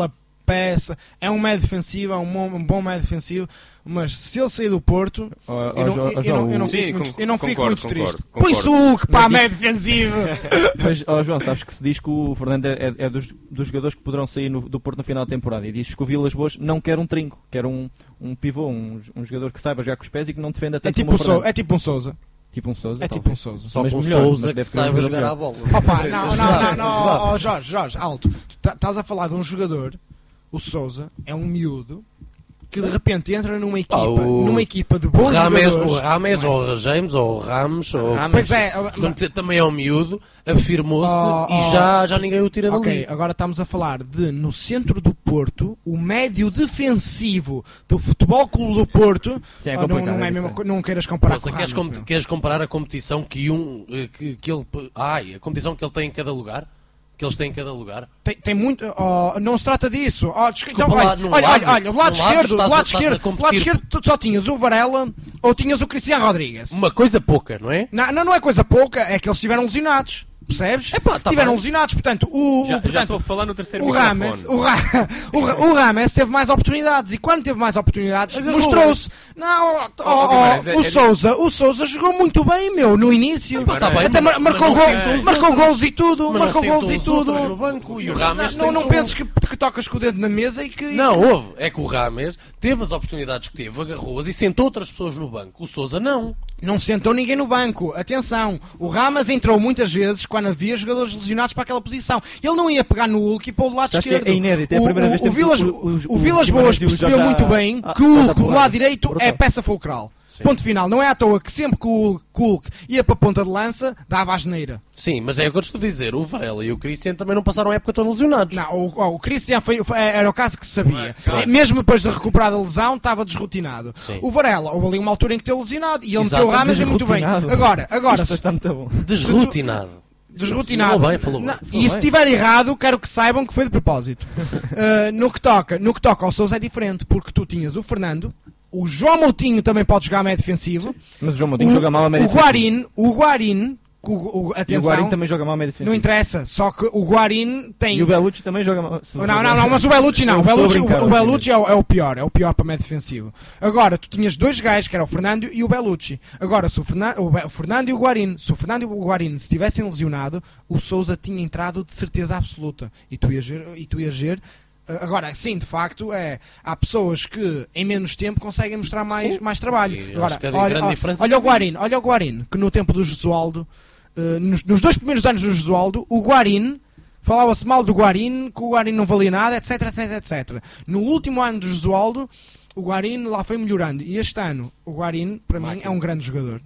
peça, é um médio defensivo, é um bom, um bom médio defensivo, mas se ele sair do Porto, Oh, eu oh, não, Jo- eu oh, João, não, eu não o- Sim, fico muito, con- eu não fico concordo, muito concordo, triste. concordo. Põe-se o Hulk para a Mas médio defensivo. Mas, oh, João, sabes que se diz que o Fernando é, é dos, dos jogadores que poderão sair no- do Porto no final da temporada. E diz que o Vilas Boas não quer um trinco, quer um, um pivô, um, um jogador que saiba jogar com os pés e que não defenda É tanto tipo, como um o Sou- Fernando. é tipo um Sousa. Tipo um Sousa, É tipo um talvez. Sousa. Só Mas com o melhor, Sousa mas que deve ser um saiba jogador jogar à pior. bola. Opa, não, não, não, não, oh, oh, Jorge, Jorge, alto. Tu tá- estás a falar de um jogador, o Sousa, é um miúdo que de repente entra numa equipa, o- numa equipa de O bons Rames, jogadores. o Rames Não é ou o James ou o Ramos ou... Rames. Pois é, Vamos dizer, também é um miúdo, afirmou-se Oh, e oh. já, já ninguém o tira dali. ok, agora estamos a falar de, no centro do Porto, o médio defensivo do Futebol Clube do Porto. Sim, é oh, não, complicado, não, é é mesmo, diferente. não queiras comparar Nossa, com o queres, Ramos, com- meu. queres comparar a competição que um eh, que, que ele ai a competição que ele tem em cada lugar, que eles têm em cada lugar. Tem, tem muito. Oh, não se trata disso. Oh, desculpa, então, Desculpa lá, olha, num olha, lado- olha, olha, do lado num lado esquerdo, do estás a- lado estás a esquerdo, do lado competir. esquerdo tu só tinhas o Varela ou tinhas o Cristiano Rodrigues. Uma coisa pouca, não é? Não, não, não é coisa pouca, é que eles estiveram lesionados. Percebes? Epá, tá Tiveram bem. lesionados, portanto, o, Já, o, portanto, já estou a falar no terceiro o microfone. Rames, o, Ra o, Ra- o Rames teve mais oportunidades e quando teve mais oportunidades Agarrou. mostrou-se. Não, oh, oh, Guimarães, é- o é- Sousa, o Sousa jogou muito bem, meu, no início. Epá, tá bem, Até mas- mar marcou, mas não gol, sentou os marcou outros. gols e tudo, Mas marcou não gols e sentou os outros tudo. no banco e o Não, Rames não, não tentou- penses que, que tocas com o dedo na mesa e que. Não, houve. É que o Rames teve as oportunidades que teve, agarrou-as e sentou outras pessoas no banco. O Sousa não. Não sentou ninguém no banco. Atenção, o Ramas entrou muitas vezes quando havia jogadores lesionados para aquela posição. Ele não ia pegar no Hulk e pôr do lado Sabes que esquerdo. é inédito, é a primeira o, vez o, que o temos Vilas, o- o- o Vilas o Boas Guimarães e o percebeu Jorge muito a- bem a- que a o Hulk dar do porrada. lado direito Brutal. é peça fulcral. Ponto final. Não é à toa que sempre que o Hulk, que o Hulk ia para a ponta de lança, dava a geneira. Sim, mas é o que eu estou a dizer. O Varela e o Christian também não passaram a época tão lesionados. Não, o, o, o Cristian foi, foi- era o caso que se sabia. Claro. Eh, Mesmo depois de recuperar a lesão, estava desrotinado. Sim. O Varela, houve ali uma altura em que teve lesionado e ele Exato, meteu o Ramas e muito bem. desrotinado. Agora, agora, Isto está muito bom. Desrotinado. desrotinado. Falou bem, falou bem. Não, Falou e se bem. estiver errado, quero que saibam que foi de propósito. Uh, no, que toca, no que toca ao Sousa é diferente, porque tu tinhas o Fernando, o João Moutinho também pode jogar meio defensivo, Mas o João Moutinho o, joga mal a média o Guarin, o Guarin, o, o, E o atenção, Guarin também joga mal a média defensiva. não interessa, só que o Guarin tem... E o Bellucci também joga mal. se Não, for- não, não, mas o Bellucci não. Eu O estou a Bellucci, brincar, o, o Bellucci é, o, obviamente. é o pior, é o pior para médio defensivo. Agora, tu tinhas dois gajos, que era o Fernando e o Bellucci. Agora, se o, Fernan, o, Be- o Fernando e o Guarin, se o Fernando e o Guarin se tivessem lesionado, o Sousa tinha entrado de certeza absoluta. E tu ias ver, e tu ias ver eh, agora, sim, de facto, é, há pessoas que em menos tempo conseguem mostrar mais, Sim. mais trabalho. E Agora, acho que a olha, grande olha, diferença olha é o Guarin, olha o Guarin, que no tempo do Jesualdo, eh, nos, nos dois primeiros anos do Jesualdo, o Guarin, falava-se mal do Guarin, que o Guarin não valia nada, etc, etc, etcétera. No último ano do Jesualdo, o Guarin lá foi melhorando. E este ano, o Guarin, para mim, é um grande jogador.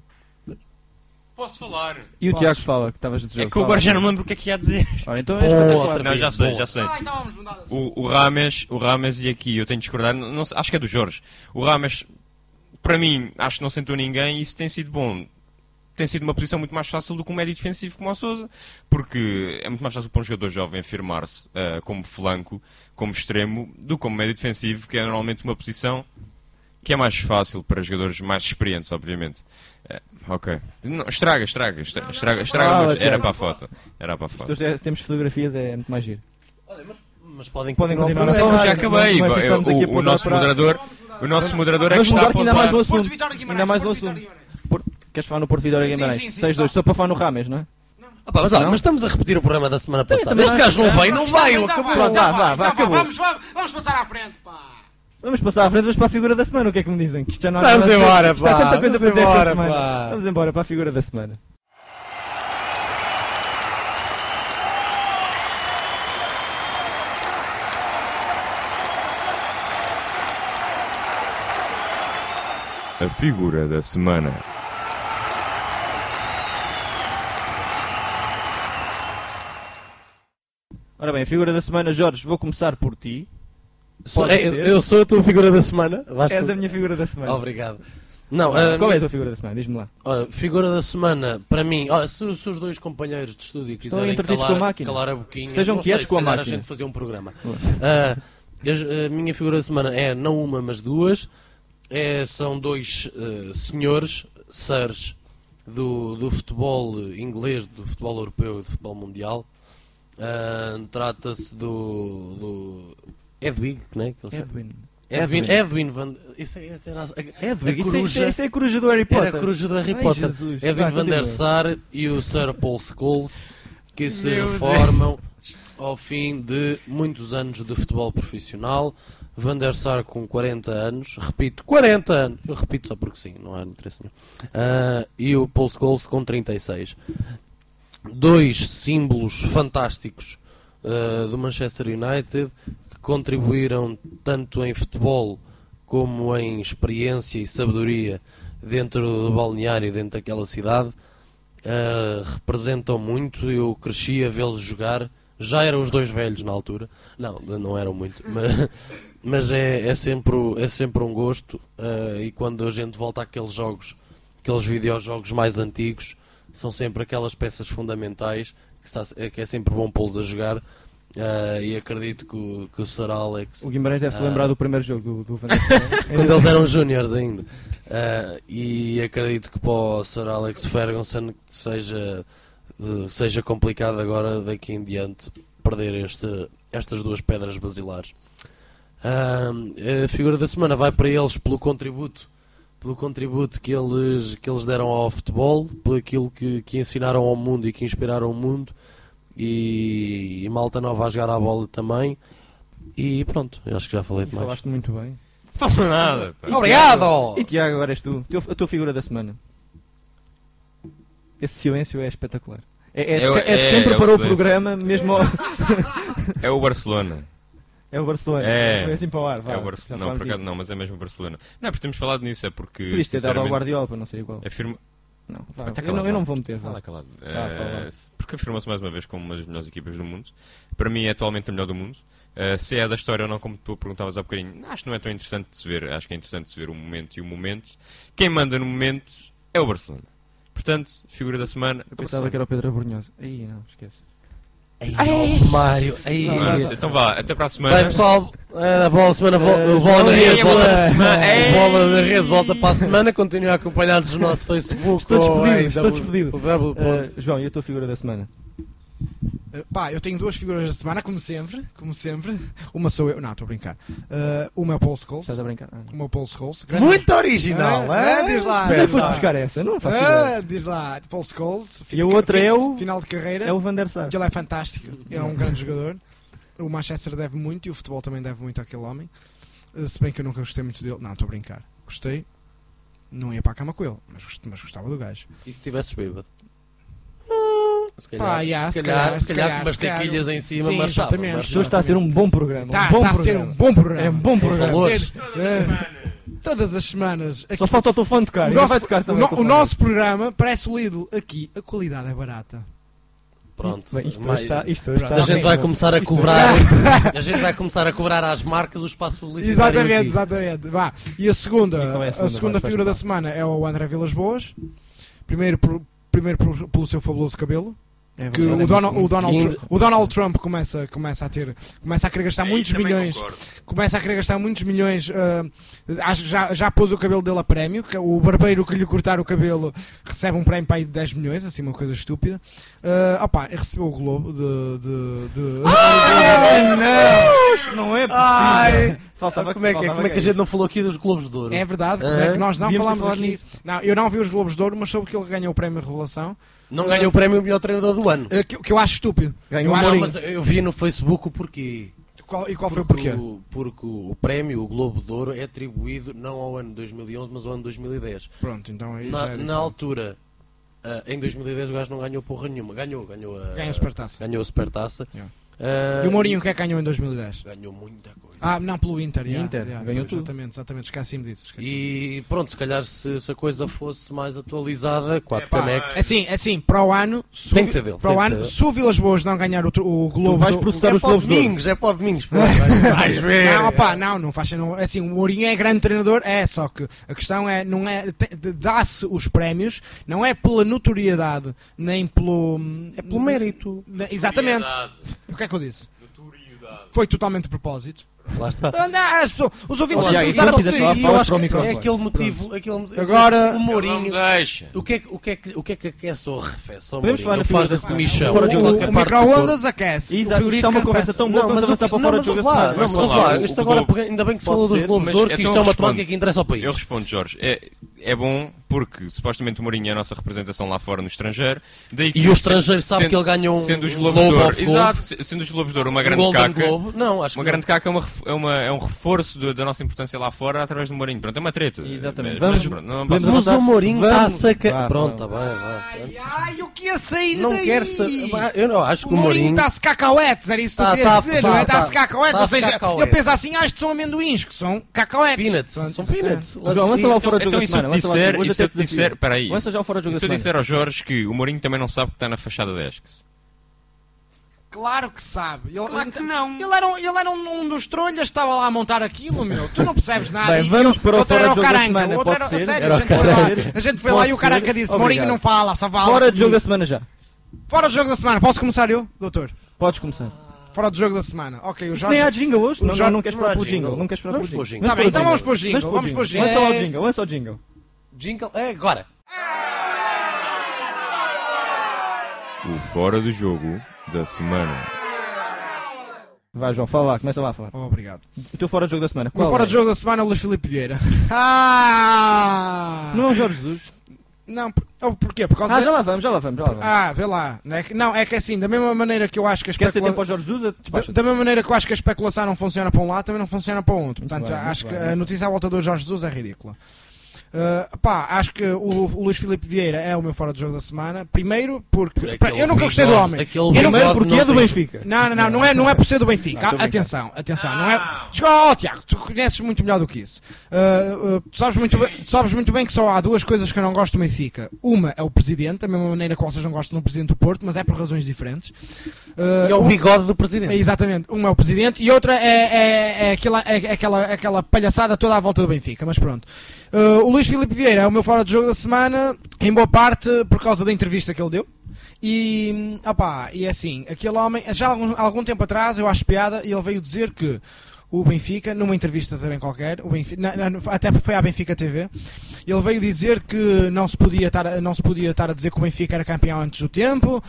Posso falar? E o Podes. Tiago fala, que estavas a dizer. É que eu agora já não me lembro o que é que ia dizer. Ora, então és Boa, espetacular. outra Não, já sei, Boa. já sei. Ah, então vamos mudar de assunto. O, o Rames, o Rames, e aqui eu tenho de discordar, não, não sei, acho que é do Jorge. O Rames, para mim, acho que não sentou ninguém e isso tem sido bom. Tem sido uma posição muito mais fácil do que um médio defensivo como o Sousa, porque é muito mais fácil para um jogador jovem afirmar-se uh, como flanco, como extremo, do que como médio defensivo, que é normalmente uma posição que é mais fácil para jogadores mais experientes, obviamente. Uh, ok. Não, estraga, estraga, estraga, estraga, estraga Ah, mas Tiago. era para a foto. Era para a foto. Se nós temos fotografias, é muito mais giro. Olha, mas, mas podem, Podem continuar continuar o a Mas programa. é que eu já acabei. Não é que estamos aqui a o, o pousar nosso para- moderador, o nosso moderador é que Vamos está a mudar que ainda há mais um pousar. assunto. Porto Vitória Guimarães, Ainda há mais um Porto assunto. Vitória Guimarães. Por- Queres falar no Porto Vitória Sim, sim, Guimarães? sim, sim, seis dois, só- só para falar no Rames, não é? Ah, pá, mas, olha, Não? mas estamos a repetir o programa da semana passada. também Este acho gajo que- não veio, não veio, Então acabou. vá, Vá, então vá, vá, vá, então acabou. Vamos, vamos, vamos passar à frente, pá. Vamos passar à frente, vamos para a figura da semana. O que é que me dizem? Que isto já não há Vamos nada a dizer. embora, Isto há pá. tanta coisa Vamos para dizer esta embora, semana. pá. Vamos embora para a figura da semana. A figura da semana. Ora bem, a figura da semana, Jorge, vou começar por ti. Sou- Pode é, ser. eu sou a tua figura da semana. Vasco. És a minha figura da semana. Obrigado. Não, Ah, a Qual é a minha- tua figura da semana? Diz-me lá. olha, figura da semana, para mim, olha, se, se os dois companheiros de estúdio quiserem entretidos calar, com a máquina. calar a boquinha, Estejam não sei, quietos se com a calhar máquina. a gente fazer um programa. Ah, as- a minha figura da semana é não uma, mas duas. É, são dois eh, senhores, sirs, do, do futebol inglês, do futebol europeu e do futebol mundial. Ah, trata-se do, do Edwig, né? Edwin. Edwin, Edwin Van... Isso é, isso era a, Edwin, a isso, é, coruja, isso, é, isso é a coruja do Harry Potter. era a coruja do Harry Ai, Potter. Jesus. Edwin Vai, Van der continua. Sar e o Sir Paul Scholes, que se Meu reformam ao fim de muitos anos de futebol profissional. Van der Sar com quarenta anos, repito, quarenta anos, eu repito só porque sim, não há interesse nenhum. Uh, e o Paul Scholes com trinta e seis. Dois símbolos fantásticos uh, do Manchester United, que contribuíram tanto em futebol como em experiência e sabedoria dentro do balneário e dentro daquela cidade. Uh, representam muito. Eu cresci a vê-los jogar. Já eram os dois velhos na altura. Não, não eram muito. Mas, mas é, é, sempre, é sempre um gosto. Uh, e quando a gente volta àqueles jogos, aqueles videojogos mais antigos, são sempre aquelas peças fundamentais que, está, que é sempre bom pô-los a jogar. Uh, e acredito que o, que o Sir Alex... O Guimarães deve-se Ah. lembrar do primeiro jogo do, do Van der Sar. quando eles eram júniores ainda. Uh, e acredito que para o Sir Alex Ferguson seja, uh, seja complicado agora, daqui em diante, perder este, estas duas pedras basilares. Uh, a figura da semana vai para eles pelo contributo, pelo contributo que eles, que eles deram ao futebol, por aquilo que, que ensinaram ao mundo e que inspiraram o mundo. E, e malta nova a jogar à bola também. E pronto, eu acho que já falei E demais. falaste muito bem. Fala nada, pá. Obrigado! E Tiago, agora és tu. Teu- A tua figura da semana. Esse silêncio é espetacular. É, é, de, É o- que- é de é- quem é o preparou o silêncio. programa, mesmo ao... É o Barcelona. É o Barcelona. É. Foi assim para o ar. vá, É o já Barcelona. Não, falámos por acaso disso. não, mas é mesmo o Barcelona. Não, porque temos falado nisso, é porque. Podias ter dado ao sinceramente, Guardiola para não ser igual. afirma... Não, vá, Vai, tá eu, calado, não, eu não vá. vou meter. vá. Fala calado. Ah, fala. Eh, porque afirmou-se mais uma vez como uma das melhores equipas do mundo. Para mim é atualmente a melhor do mundo. Eh, se é da história ou não, como tu perguntavas há bocadinho, acho que não é tão interessante de se ver. Acho que é interessante de se ver o momento e o momento. Quem manda no momento é o Barcelona. Portanto, figura da semana. Eu pensava que era o Pedro Abrunhosa. Aí não, esquece. Ai, ó, Mário, ai, Não, ai. não, Então vá, até para a semana. Bem, pessoal, eh, a bola, semana, vo- Eh, a bola na João, rede e a volta, bola da semana? a bola da rede volta para a semana. Continuem a acompanhar-nos no nosso Facebook. Estou ou despedido, em estou w- despedido. o w ponto- Uh, João, e a tua figura da semana? Uh, pá, eu tenho duas figuras da semana, como sempre. Como sempre. Uma sou eu. Não, estou a brincar. Uh, uma é o Paul Scholes. Estás a brincar? Ah, não. Uma é o Paul Scholes. Grande- Muito original, Ah, é? ah, diz lá. Onde é que diz foste lá. buscar essa? Eu não faço ideia. Ah, diz lá. Paul Scholes. E a outra é o- Final de carreira. É o Van der Sar. Que ele é fantástico. É um grande jogador. O Manchester deve muito e o futebol também deve muito àquele homem. Uh, se bem que eu nunca gostei muito dele. Não, estou a brincar. Gostei. Não ia para a cama com ele, mas, gost- mas gostava do gajo. E se estivesses bêbado? Se calhar, Pá, yeah, se se calhar, calhar, se se calhar calhar, com umas se calhar. tequilhas em cima, Sim, marchava. exatamente. marchava. Isto está a ser um bom programa. Está um bom tá a programa. ser um bom programa. É um bom programa. valores. É, todas as semanas. Aqui, Só falta o telefone tocar. o e não nosso, vai tocar o também. no- o o telefone. nosso programa parece o Lidl. Aqui, a qualidade é barata. Pronto. Bem, isto mais- está. Isto Pronto, está a gente Ok. vai começar a Isto- cobrar a gente vai começar a cobrar às marcas o espaço publicitário Exatamente, aqui. exatamente. Vá. E a segunda, E qual é a a segunda? segunda Vai, faz figura da parte. semana é o André Vilas Boas. Primeiro, por- primeiro por- pelo seu fabuloso cabelo. É, Que você o, é Donald, muito- o, Donald Lindo. Trump, o Donald Trump começa, começa a ter, começa a querer gastar muitos milhões, começa a querer gastar muitos milhões, ah, acho que já, já pôs o cabelo dele a prémio, que o barbeiro que lhe cortar o cabelo recebe um prémio para aí de dez milhões, assim uma coisa estúpida. Ah, opá, recebeu o Globo de... de, de- Ai, não! Não é possível. Ai, Faltava- como é que, é? faltava como é que a gays. gente não falou aqui dos Globos de Ouro? É verdade, como Ah, é que nós não devíamos ter falámos falado aqui. nisso. Não, eu não vi os Globos de Ouro, mas soube que ele ganhou o prémio Revelação, Não ganhou o prémio melhor treinador do ano. ah, que, que eu acho estúpido. Ganhou eu um acho, Mourinho. Mas eu vi no Facebook o porquê. qual, e qual foi o Porque porquê? o, porque o prémio, o Globo de Ouro, é atribuído não ao ano dois mil e onze, mas ao ano dois mil e dez. Pronto, então aí já Na, é na diferente. altura, ah, em dois mil e dez, o gajo não ganhou porra nenhuma. Ganhou, ganhou a, Ganha a Supertaça. ganhou a Supertaça. Yeah. Ah, E o Mourinho o que é que ganhou em dois mil e dez? ganhou muita coisa. Ah, não, pelo Inter, yeah, Inter, yeah, ganhou tudo. Exatamente, exatamente, esqueci-me disso. esqueci-me E pronto, se calhar se, se a coisa fosse mais atualizada, quatro Pá, canecos. é assim, é assim, para o ano, se Tem o- que ser dele, para o tem que ano, ser dele. se o Vilas Boas não ganhar o, tro- o Globo, vais do- processar É os para o Globos de Ouro. Domingos, é para o Domingos. pronto, vais- vais ver. Não, opá, não, não faz não, é assim, o Mourinho é grande treinador, é, só que a questão é, não é, te- de- dá-se os prémios, não é pela notoriedade, nem pelo... É pelo mérito. ne- Exatamente. O que é que eu disse? Foi totalmente de propósito. Lá está. Não, as pessoas- os ouvintes Oh, já Tiago, começaram a e quando quiseres perceber falar, isso. fala Eu acho para o que microfone. é aquele motivo. Aquele, Agora- o Mourinho. Não deixa. O que, é, que- o, que é que, o que é que aquece ou arrefece? ao Podemos Mourinho? falar na Ele figura faz da da semana. comichão. Fora O, de aquilo jogo. que é o parte do micro-ondas aquece. Exato, O isto é frigorífico uma conversa arrefece. tão boa Não, que mas vamos eu avançar para não, fora mas de jogo vou da falar, semana. não, mas Vamos vou lá, falar. o- Isto o agora, Globo- ainda bem que se Pode falou dos ser, Globos mas de Ouro, que então isto é uma responde. temática que interessa ao país. Eu respondo, Jorge. É, é bom porque supostamente o Mourinho é a nossa representação lá fora no estrangeiro. Daí que E o estrangeiro sabe sendo- que ele ganhou um sendo os Globos Globe de Ouro, of Gold. exato, se- sendo os Globos de Ouro uma Um grande Golden caca. Globe. Não, acho que Uma não. grande caca é, uma, ref- é, uma, é um reforço do- da nossa importância lá fora através do Mourinho. Pronto, é uma treta. Exatamente. Mas, Vamos- mas pronto, não podemos passa- Mas avançar. o Mourinho está a Vamos. sacar. Vá, Pronto, vá. está bem, vai. Ai, ai, o que ia sair Não daí? quero saber. Eu não acho que O o Mourinho Mourinho. está a secar cacauetes, era isso que tu Tá, querias tá, dizer, tá, não é? Está a tá. secar cacauetes, Tá a ou seja, secar ele cacauetes. pensa assim, ah, isto são amendoins, que são cacauetes. Peanuts, Pronto, são exatamente. peanuts. João, lança lá o fora de jogo Então, da e se eu semana. te lança lá- disser, hoje e se eu até te te disser, desafio. peraí, Lança já o fora de jogo e da se eu semana. disser ao Jorge que o Mourinho também não sabe que está na fachada da Esques? Claro que sabe. Ele, Claro que não. Ele era, um, ele era um, um dos trolhas, estava lá a montar aquilo, meu. Tu não percebes nada. Bem, E vamos eu- para o outro fora era de jogo da Caranca, semana, outro pode era, ser? sério, Era a o gente foi lá, Caranca. a gente foi lá Pode e o Caranca ser? disse, Obrigado. Mourinho não fala, só fala. Fora de jogo comigo." da semana já. Fora de jogo da semana. Posso começar eu, doutor? Podes começar. Fora de jogo da semana. Ok, o Nem Jorge... há jingle hoje? o Não, Jorge- não, não queres não esperar há pelo jingle. jingle. Não queres esperar Vamos pelo pôr jingle. jingle. Tá bem, então vamos pôr jingle, Vamos vamos pôr jingle. Lança lá o É. jingle, lança o jingle. Jingle. É agora. O Fora do Jogo da Semana. Vai, João, fala lá, começa lá a falar. Oh, obrigado. O teu fora de jogo da semana. O meu Qual fora é? de jogo da semana é o Luís Filipe Vieira. Ah! Não é o Jorge Jesus. Não, por, oh, porquê? Por causa Ah, da- já lá vamos, já lá vamos, já lá vamos. Ah, vê lá. Não é, que, não, é que assim, da mesma maneira que eu acho que a Se quer ter especula... tempo ao Jorge Jesus, da, despacha. da mesma maneira que eu acho que a especulação não funciona para um lado, também não funciona para o outro. Portanto, bem, muito acho que bem. a notícia à volta do Jorge Jesus é ridícula. Uh, pá, acho que o, o Luís Filipe Vieira é o meu fora de jogo da semana. Primeiro, porque. Por pá, aquele eu nunca gostei do bigode- homem. aquele Eu Primeiro bigode porque não é do tem- Benfica. Não, não, não, não é, não é por ser do Benfica. Não, tô Ah, atenção, atenção, não é. Oh, Tiago, tu conheces muito melhor do que isso. Uh, uh, tu, sabes muito bem, tu sabes muito bem que só há duas coisas que eu não gosto do Benfica. Uma é o presidente, da mesma maneira que vocês não gostam do presidente do Porto, mas é por razões diferentes. Uh, E é o um- bigode do é, presidente. exatamente, uma é o presidente e outra é, é, é aquela, é aquela, aquela palhaçada toda à volta do Benfica, mas pronto. Uh, o Luís Filipe Vieira é o meu fora de jogo da semana, em boa parte por causa da entrevista que ele deu. E, opá, e é assim, aquele homem, já há algum, há algum tempo atrás, eu acho piada, e ele veio dizer que o Benfica, numa entrevista também qualquer, o Benfica, na- na- até foi à Benfica T V, ele veio dizer que não se podia estar, a- não se podia estar a dizer que o Benfica era campeão antes do tempo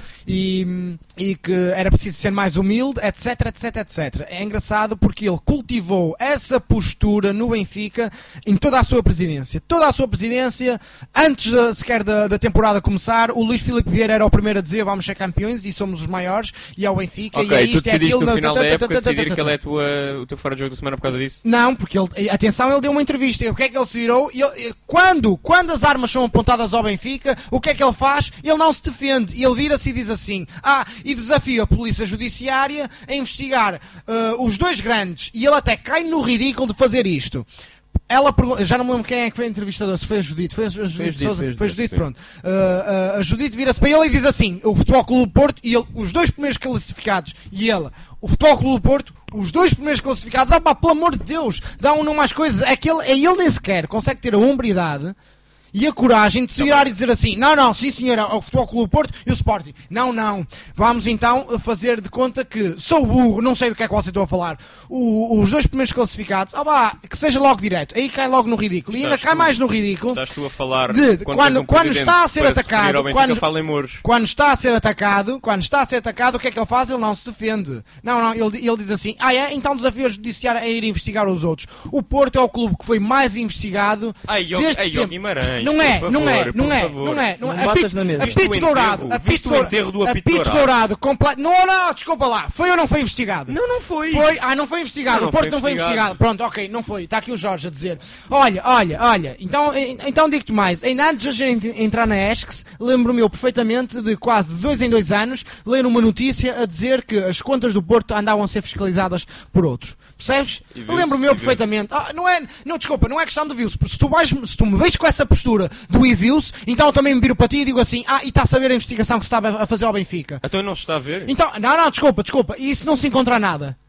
e, e que era preciso ser mais humilde, etc, etc, etcétera. É engraçado porque ele cultivou essa postura no Benfica em toda a sua presidência. Toda a sua presidência, antes da- sequer da, da temporada começar, o Luís Filipe Vieira era o primeiro a dizer vamos ser campeões e somos os maiores e é o Benfica e é Ok, isto, tu é decidiste aquilo. no final da época decidir decidir que ele é a tua, o teu fora de jogo da semana por causa disso? Não, porque ele, atenção, ele deu uma entrevista. O que é que ele se virou? Ele- quando, quando as armas são apontadas ao Benfica, o que é que ele faz? Ele não se defende. Ele vira-se e diz assim: ah, e desafia a Polícia Judiciária a investigar ah, os dois grandes. E ele até cai no ridículo de fazer isto. Ela pergunta, já não me lembro quem é que foi a entrevistadora, se foi a Judite, foi a Judite, Judite, Sousa? foi a Foi a Judite, Judite, sim. pronto. Uh, uh, a Judite vira-se para ele e diz assim: o Futebol Clube do Porto e ele, os dois primeiros classificados, e ele, o Futebol Clube do Porto, os dois primeiros classificados, ah pá, pelo amor de Deus, dá um não mais coisas, é que ele, é ele nem sequer consegue ter a hombridade e a coragem de se virar e dizer assim: não, não, sim senhora, o Futebol Clube do Porto e o Sporting. Não, não. Vamos então fazer de conta que sou burro, não sei do que é que vocês estão a falar. O- os dois primeiros classificados, ah pá, que seja logo direto. Aí cai logo no ridículo. E ainda Estás cai tu- mais no ridículo. Estás tu a falar De- de quando, quando- tens um quando presidente está a ser para se atacado, referir ao Benfica, quando- fala em muros. Quando está a ser atacado, quando está a ser atacado, o que é que ele faz? Ele não se defende. Não, não, ele, ele diz assim: ah é? Então desafio a judiciária a ir investigar os outros. O Porto é o clube que foi mais investigado Ai, ó- desde ai, ó sempre. Guimarães, Não por é, favor, não é, por não é, favor. não é, não é. Não batas na mesa. Apito Viste o dourado, enterro- apito viste o dourado, enterro do apito apito dourado? dourado, completo. Não, não, desculpa lá. Foi ou não foi investigado? Não, não foi. Foi, ah, não foi investigado. Não, não o Porto foi não foi investigado. investigado. Pronto, ok, não foi. Está aqui o Jorge a dizer: olha, olha, olha, então, eh, então digo-te mais. Ainda antes de a gente entrar na Esques, lembro-me eu perfeitamente de quase de dois em dois anos ler uma notícia a dizer que as contas do Porto andavam a ser fiscalizadas por outros. Percebes? E viu-se, Lembro-me e eu viu-se. perfeitamente. Ah, não é, não, desculpa, não é questão de views. Se tu, vais, se tu me veis com essa postura do e views, então eu também me viro para ti e digo assim: ah, e está a saber a investigação que se está a fazer ao Benfica. Então não se está a ver? Então, não, não, desculpa, desculpa. E isso não se encontra nada.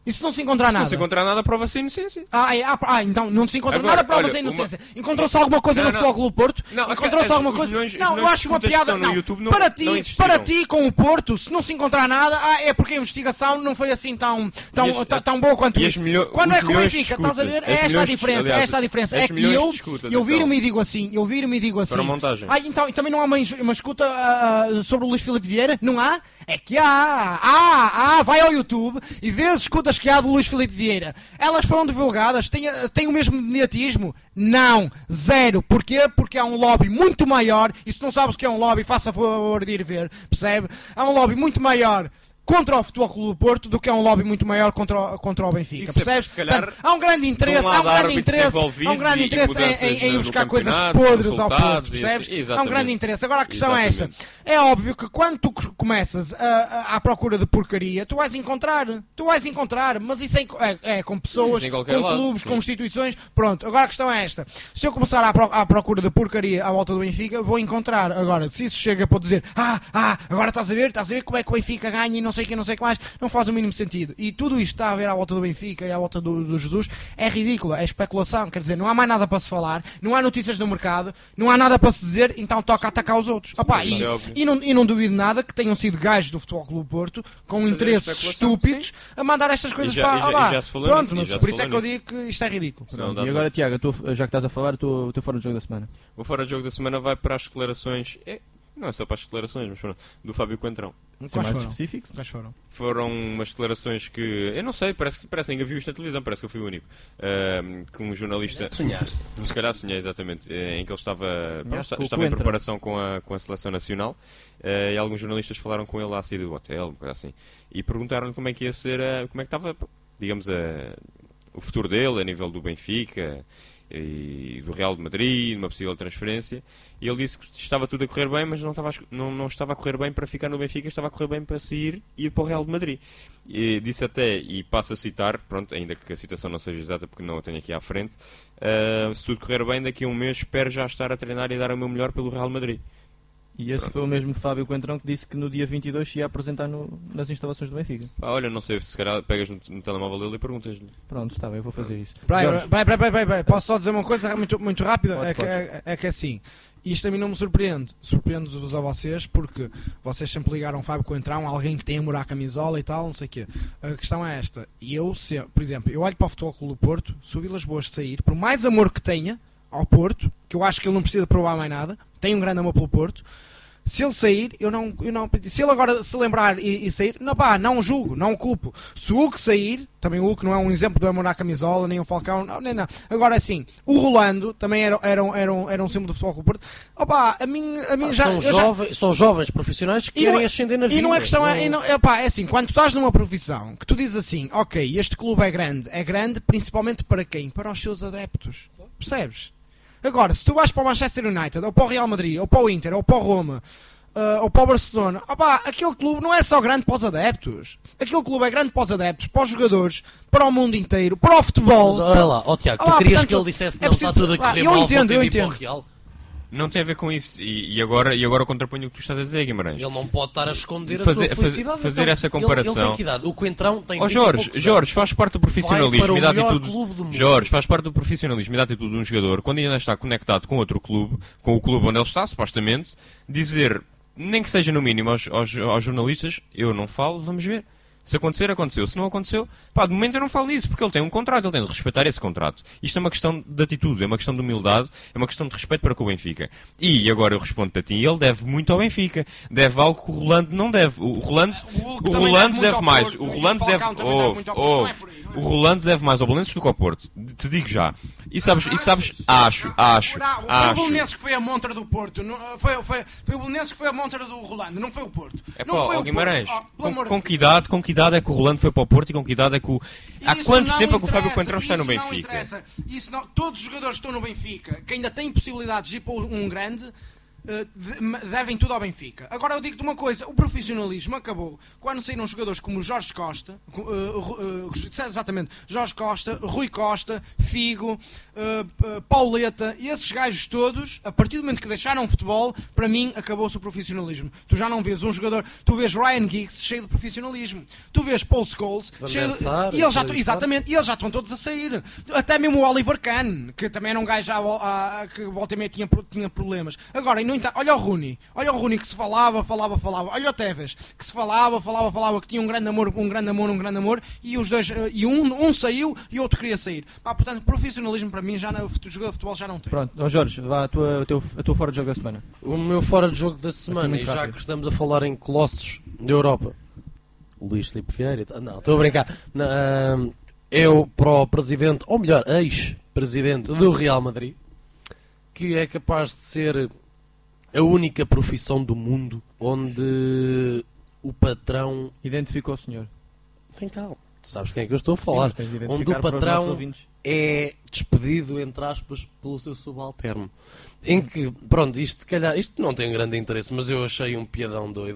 E se não se encontrar Se nada? não se encontrar nada, prova-se a inocência. Ah, é, ah, ah, então não se encontra Agora, nada, prova-se olha, a inocência. uma- Encontrou-se alguma coisa Não, no não. Futebol Clube do Porto? Não, Encontrou-se as- alguma os coisa? milhões- os Não, eu milhões acho uma de contas que piada. estão no Não, YouTube não- para não ti, existiram. para ti com o Porto, se não se encontrar nada, ah, é porque a investigação não foi assim tão, tão, E as- tão, tão boa quanto e as isso. milho- Quando os é com o milhões Benfica, de estás a ver? escutas, É as esta a milhões de- diferença. É aliás, esta a diferença. as É que milhões eu, de escutas, eu então. viro-me e digo assim, eu viro-me e digo assim. Para a montagem. Ah, então, e também não há uma, uma escuta ah, ah, sobre o Luís Filipe Vieira? Não há? É que há. Há, há. Vai ao YouTube e vê as escutas que há do Luís Filipe Vieira. Elas foram divulgadas? Têm, têm o mesmo mediatismo? Não. Zero. Porquê? Porque há um lobby muito maior. E se não sabes o que é um lobby, faça favor de ir ver. Percebe? Há um lobby muito maior contra o Futebol Clube do Porto do que é um lobby muito maior contra o, contra o Benfica. Isso é Percebes? porque, se calhar, Portanto, há um grande interesse, de um há um lado grande árbitros interesse, há um envolvidos grande e- e interesse em, mudanças em, em no buscar coisas campeonato, podres ao resultados, Porto, percebes? isso, Há um exatamente. grande interesse. Agora a questão é esta. Exatamente. É óbvio que quando tu começas a, a, à procura de porcaria, tu vais encontrar. Tu vais encontrar, mas isso é, é, é com pessoas, Isso em com qualquer lado, clubes, sim. com instituições. Pronto, agora a questão é esta. Se eu começar à, pro, à procura de porcaria à volta do Benfica, vou encontrar. Agora, se isso chega para dizer, ah, ah, agora estás a ver, estás a ver como é que o Benfica ganha e não sei o que, não sei o que mais, não faz o mínimo sentido. E tudo isto está a ver à volta do Benfica e à volta do, do Jesus é ridículo, é especulação. Quer dizer, não há mais nada para se falar, não há notícias no mercado, não há nada para se dizer, então toca atacar os outros. Opa, e, é óbvio. e, não, e não duvido nada que tenham sido gajos do Futebol Clube do Porto com interesses especulação, estúpidos a mandar estas coisas E já- para. e já- ah, lá. e já se falou Pronto, nisso, e mas já se por isso é que falou eu digo que isto é ridículo. Não, dá E agora, para- Tiago, a tua- já que estás a falar, o teu, o teu fora de jogo da semana. O fora de jogo da semana vai para as declarações. É, não é só para as declarações, mas pronto, do Fábio Coentrão. Ser Quais mais foram? específicos. Quais foram? Foram umas declarações que. Eu não sei, parece, parece que ninguém viu isto na televisão, parece que eu fui o único. Ahm, que um jornalista. Sonhaste. Se calhar sonhei, exatamente. eh, Em que ele estava, pronto, com o estava em Coentrão. preparação com a, com a seleção nacional eh, e alguns jornalistas falaram com ele lá a sair do hotel, uma coisa assim. E perguntaram-lhe como é que ia ser, a- como é que estava, digamos, a, o futuro dele a nível do Benfica e do Real de Madrid, numa possível transferência. E ele disse que estava tudo a correr bem, mas não estava, a, não, não estava a correr bem para ficar no Benfica, estava a correr bem para sair e ir para o Real de Madrid. E disse até, e passo a citar, pronto, ainda que a citação não seja exata porque não a tenho aqui à frente, ah, se tudo correr bem, daqui a um mês espero já estar a treinar e dar o meu melhor pelo Real de Madrid. E esse Pronto. foi o mesmo Fábio Coentrão que disse que no dia vinte e dois se ia apresentar no- nas instalações do Benfica. Pá, olha, não sei, se calhar pegas no, no telemóvel dele e perguntas-lhe. Pronto, está bem, eu vou fazer isso. Peraí, Jorge, peraí, peraí, peraí, peraí, posso só dizer uma coisa muito, muito rápida? Pode, é, que, pode. é, é que é assim, isto a mim não me surpreende. Surpreende-vos a vocês porque vocês sempre ligaram o Fábio Coentrão, alguém que tem amor à camisola e tal, não sei o quê. A questão é esta. E eu, se, por exemplo, eu olho para o Futebol Clube do Porto, se o Vilas Boas sair, por mais amor que tenha ao Porto, que eu acho que ele não precisa provar mais nada, tem um grande amor pelo Porto. Se ele sair, eu não, eu não. Se ele agora se lembrar e, e sair, não pá, não julgo, não culpo. Se o Hulk sair, também o Hulk não é um exemplo de amor à camisola, nem o Falcão, não, nem não. Agora assim, o Rolando também era, era, um- era, um, era um símbolo do Futebol Clube do Porto. Opá, a mim, a mim Ah, já. são, eu já- jovens, são jovens profissionais que E não querem é- ascender na vida. E não é questão, é, Não- e não, epá, é assim, quando tu estás numa profissão que tu dizes assim, ok, este clube é grande, é grande principalmente para quem? Para os seus adeptos. Percebes? Agora, se tu vais para o Manchester United, ou para o Real Madrid, ou para o Inter, ou para o Roma, uh, ou para o Barcelona, opá, aquele clube não é só grande para os adeptos. Aquele clube é grande para os adeptos, para os jogadores, para o mundo inteiro, para o futebol. Mas olha lá, ó Tiago, Ah, tu querias portanto, que ele dissesse é não, preciso- está tudo a ah, correr eu mal, vou entendo, ter eu de ir para o entendo. Real. Não tem a ver com isso. E, e agora, e agora contraponho o que tu estás a dizer, Guimarães. Ele não pode estar a esconder a Fazer- sua felicidade. fazer então. essa Ele- comparação. Ele, tem que idade? O Coentrão tem Ó vinte e Jorge, poucos anos. Jorge, faz parte do Vai profissionalismo para o e da melhor atitude. clube do mundo. Jorge, faz parte do profissionalismo e da atitude de um jogador, quando ainda está conectado com outro clube, com o clube onde ele está, supostamente, dizer, nem que seja no mínimo aos, aos, aos jornalistas, eu não falo, vamos ver. Se acontecer, aconteceu. Se não aconteceu, pá, de momento eu não falo nisso, porque ele tem um contrato, ele tem de respeitar esse contrato. Isto é uma questão de atitude, é uma questão de humildade, é uma questão de respeito para com o Benfica. E agora eu respondo-te a ti, ele deve muito ao Benfica. Deve algo que o Rolando não deve. O Rolando, O Hulk o também Rolando deve muito deve ao mais. Porto, O e o Rolando Falcão deve. também deve Ouve, muito ao Porto, não é ouve. por aí, não é? O Rolando deve mais ao Belenenses do que ao Porto. Te digo já. E sabes, e sabes, acho, acho, Não, foi o acho. Belenenses que foi a montra do Porto. Não, foi, foi, foi o Belenenses que foi a montra do Rolando, não foi o Porto. É não pá, foi ó o Guimarães, Porto. Oh, pelo com, amor de com Deus. que idade, com que idade é que o Rolando foi para o Porto e com que idade é que o... Há Isso quanto não tempo é que o Fábio interessa, Coentrão está no isso não Benfica? interessa. Isso não, todos os jogadores que estão no Benfica, que ainda têm possibilidades de ir para um grande, uh, de, devem tudo ao Benfica. Agora eu digo-te uma coisa, o profissionalismo acabou quando saíram jogadores como Jorge Costa, uh, uh, uh, exatamente, Jorge Costa, Rui Costa, Figo, uh, uh, Pauleta, e esses gajos todos, a partir do momento que deixaram o futebol, para mim acabou-se o profissionalismo. Tu já não vês um jogador, tu vês Ryan Giggs cheio de profissionalismo, tu vês Paul Scholes cheio de, Sar, e eles já, exatamente, e eles já estão todos a sair. Até mesmo o Oliver Kahn, que também era um gajo já, a, a, que volta e meia tinha, tinha problemas. Agora, e no entanto, olha o Rooney, olha o Rooney que se falava, falava, falava, olha o Tevez, que se falava, falava, falava, que tinha um grande amor, um grande amor, um grande amor, e os dois, e um, um saiu e o outro queria sair. Pá, portanto, profissionalismo para mim, já no jogador de futebol já não tem. Pronto, ó Jorge, vá a tua, a, tua, a tua fora de jogo da semana. O meu fora de jogo da semana, muito e já rápido. que estamos a falar em colossos da Europa, Luís Filipe Vieira, não, estou a brincar, não, eu para o presidente, ou melhor, ex-presidente do Real Madrid, que é capaz de ser a única profissão do mundo onde o patrão... Identificou o senhor. Tem calma, tu sabes quem é que eu estou a falar. Sim, mas tens de Onde identificar o para os nossos patrão ouvintes. é despedido, entre aspas, pelo seu subalterno. Em que, pronto, isto se calhar, isto não tem grande interesse, mas eu achei um piadão doido,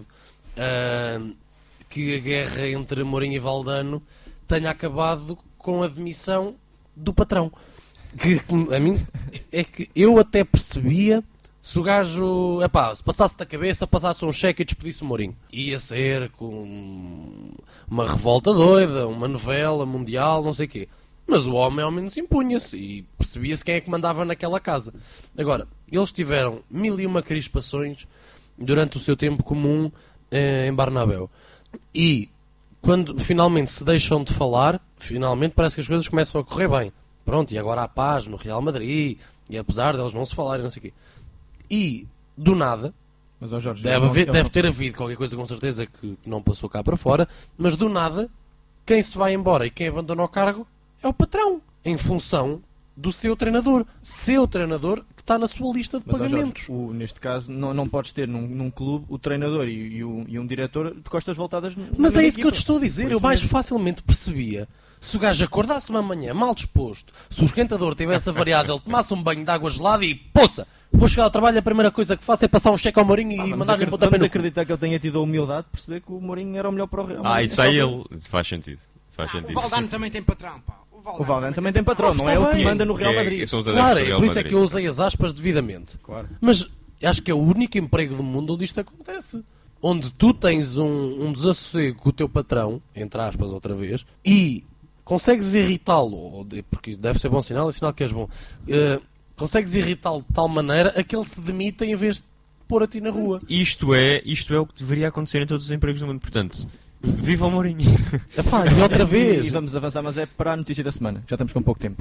uh, que a guerra entre Mourinho e Valdano tenha acabado com a demissão do patrão. Que a mim é que eu até percebia se o gajo, epá, se passasse da cabeça, passasse um cheque e despedisse o Mourinho. Ia ser com uma revolta doida, uma novela mundial, não sei o quê. Mas o homem ao menos impunha-se e percebia-se quem é que mandava naquela casa. Agora, eles tiveram mil e uma crispações durante o seu tempo comum eh, em Barnabéu. E quando finalmente se deixam de falar, finalmente parece que as coisas começam a correr bem. Pronto, e agora há paz no Real Madrid, e apesar deles não se falarem, não sei o quê. E, do nada, Mas, ó Jorge, deve, ele não- haver- ele deve não- ter havido qualquer coisa com certeza que não passou cá para fora, mas do nada, quem se vai embora e quem abandona o cargo é o patrão, em função do seu treinador. Seu treinador que está na sua lista de Mas, ó Jorge, pagamentos. o- neste caso, não, não podes ter num, num clube o treinador e, e, um, e um diretor de costas voltadas. na Mas mesma é isso que eu te equipa. estou a dizer. Por Eu isso mais mesmo. facilmente percebia se o gajo acordasse uma manhã mal disposto, se o esquentador tivesse avariado, ele tomasse um banho de água gelada e, poça, vou chegar ao trabalho, a primeira coisa que faço é passar um cheque ao Mourinho e Ah, vamos mandar-lhe um acre- pontapé vamos no cu. acreditar que ele tenha tido a humildade de perceber que o Mourinho era o melhor para o Real Ah, Madrid. isso aí Só que- ele. Faz sentido. Faz Ah, sentido. o Valdano também tem patrão, pá. O Valdano também tem patrão, não é Está ele que bem. manda no Real Que é- Madrid. são os adeptos Claro, do é Real por isso é Madrid. que eu usei as aspas devidamente. Claro. Mas acho que é o único emprego do mundo onde isto acontece. Onde tu tens um, um desassossego com o teu patrão, entre aspas outra vez, e consegues irritá-lo, ou de- porque isso deve ser bom sinal, é sinal que és bom, eh, consegues irritá-lo de tal maneira a que ele se demita em vez de pôr a ti na rua. Isto é, isto é o que deveria acontecer em todos os empregos do mundo. Portanto, viva o Mourinho. Epá, e outra E vez. vamos avançar, mas é para a notícia da semana. Já estamos com pouco tempo.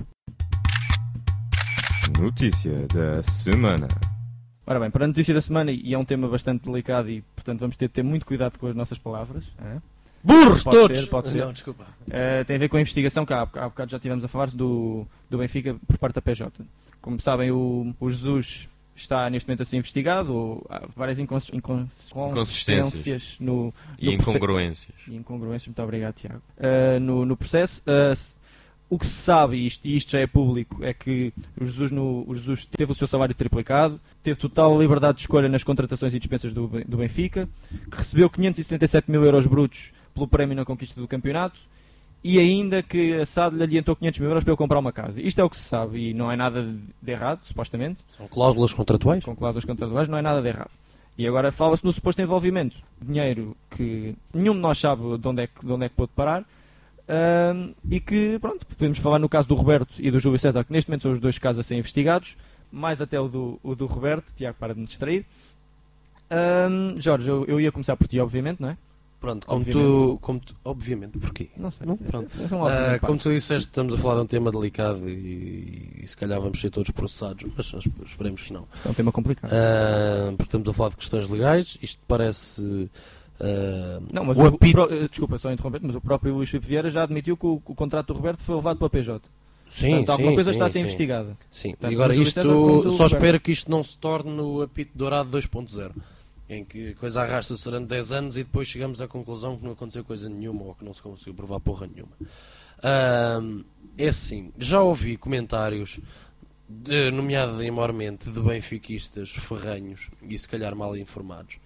Notícia da semana. Ora bem, para a notícia da semana, e é um tema bastante delicado e, portanto, vamos ter de ter muito cuidado com as nossas palavras. hã? Burros Pode todos! ser, pode ser. Não, desculpa. Uh, tem a ver com a investigação que há, há bocado já tivemos a falar do, do Benfica por parte da P J. Como sabem, o, o Jesus está neste momento a ser investigado. Ou, há várias incons, incons, inconsistências no, E no proce- incongruências. e incongruências. Muito obrigado, Tiago. Uh, no, no processo. Uh, s- o que se sabe, e isto, e isto já é público, é que o Jesus, no, o Jesus teve o seu salário triplicado, teve total liberdade de escolha nas contratações e dispensas do, Ben- do Benfica, que recebeu quinhentos e setenta e sete mil euros brutos pelo prémio na conquista do campeonato e ainda que a S A D lhe adiantou quinhentos mil euros para ele comprar uma casa. Isto é o que se sabe e não é nada de, de errado, supostamente, São cláusulas contratuais? com cláusulas contratuais, não é nada de errado. E agora fala-se no suposto envolvimento. Dinheiro que nenhum de nós sabe de onde é que, de onde é que pôde parar. Ahm, e que, pronto, podemos falar no caso do Roberto e do Júlio César, que neste momento são os dois casos a serem investigados, mais até o do, o do Roberto. Tiago, para de me distrair. Ahm, Jorge, eu, eu ia começar por ti, obviamente, não é? Pronto, como Obviamente. tu, como tu... Obviamente, porquê? Não sei. Não, pronto. Foi um Ah, obviamente, pá. como tu disseste, estamos a falar de um tema delicado e, e se calhar vamos ser todos processados, mas nós esperemos que não. Isto é um tema complicado. Ah, porque estamos a falar de questões legais, isto parece... ah, Não, mas o o, o apito... pró- eh, desculpa só interromper, mas o próprio Luís Filipe Vieira já admitiu que o, que o contrato do Roberto foi levado para a P J. Sim, Portanto, alguma sim, coisa sim, está a ser sim. investigada. Sim, Tanto e agora do Júlio isto, César como do só Roberto. espero que isto não se torne o apito dourado dois ponto zero, em que a coisa arrasta-se durante dez anos e depois chegamos à conclusão que não aconteceu coisa nenhuma ou que não se conseguiu provar porra nenhuma. Ahm, é assim, já ouvi comentários de, nomeada maiormente de benfiquistas ferranhos e se calhar mal informados,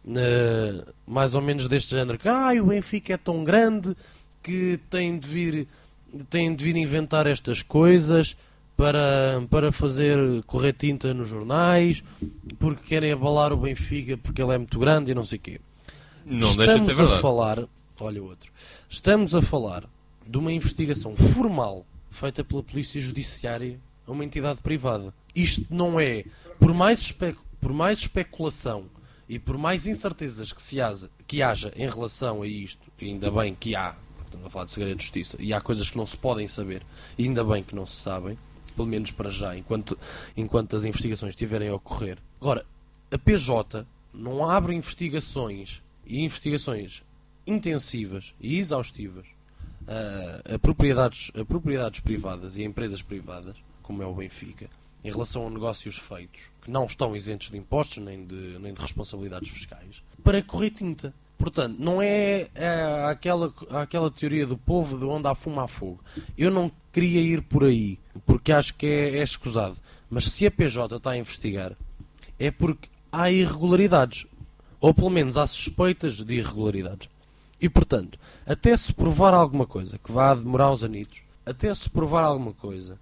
uh, mais ou menos deste género, que ah, o Benfica é tão grande que tem de vir, tem de vir inventar estas coisas para, para fazer correr tinta nos jornais, porque querem abalar o Benfica porque ele é muito grande e não sei o quê. Não deixa de ser Estamos verdade. a falar, olha o outro, estamos a falar de uma investigação formal feita pela Polícia Judiciária a uma entidade privada. Isto não é, por mais, espe por mais especulação e por mais incertezas que, se haja, que haja em relação a isto, e ainda bem que há, estamos a falar de segredo de justiça, e há coisas que não se podem saber, e ainda bem que não se sabem, pelo menos para já, enquanto, enquanto as investigações estiverem a ocorrer. Agora, a P J não abre investigações e investigações intensivas e exaustivas a, a, propriedades, a propriedades privadas e a empresas privadas, como é o Benfica, em relação a negócios feitos que não estão isentos de impostos nem de, nem de responsabilidades fiscais, para correr tinta. Portanto, não é, é aquela, aquela teoria do povo de onde há fumo há fogo. Eu não queria ir por aí, porque acho que é, é escusado. Mas se a P J está a investigar, é porque há irregularidades. Ou pelo menos há suspeitas de irregularidades. E, portanto, até se provar alguma coisa, que vá demorar uns anitos, até se provar alguma coisa,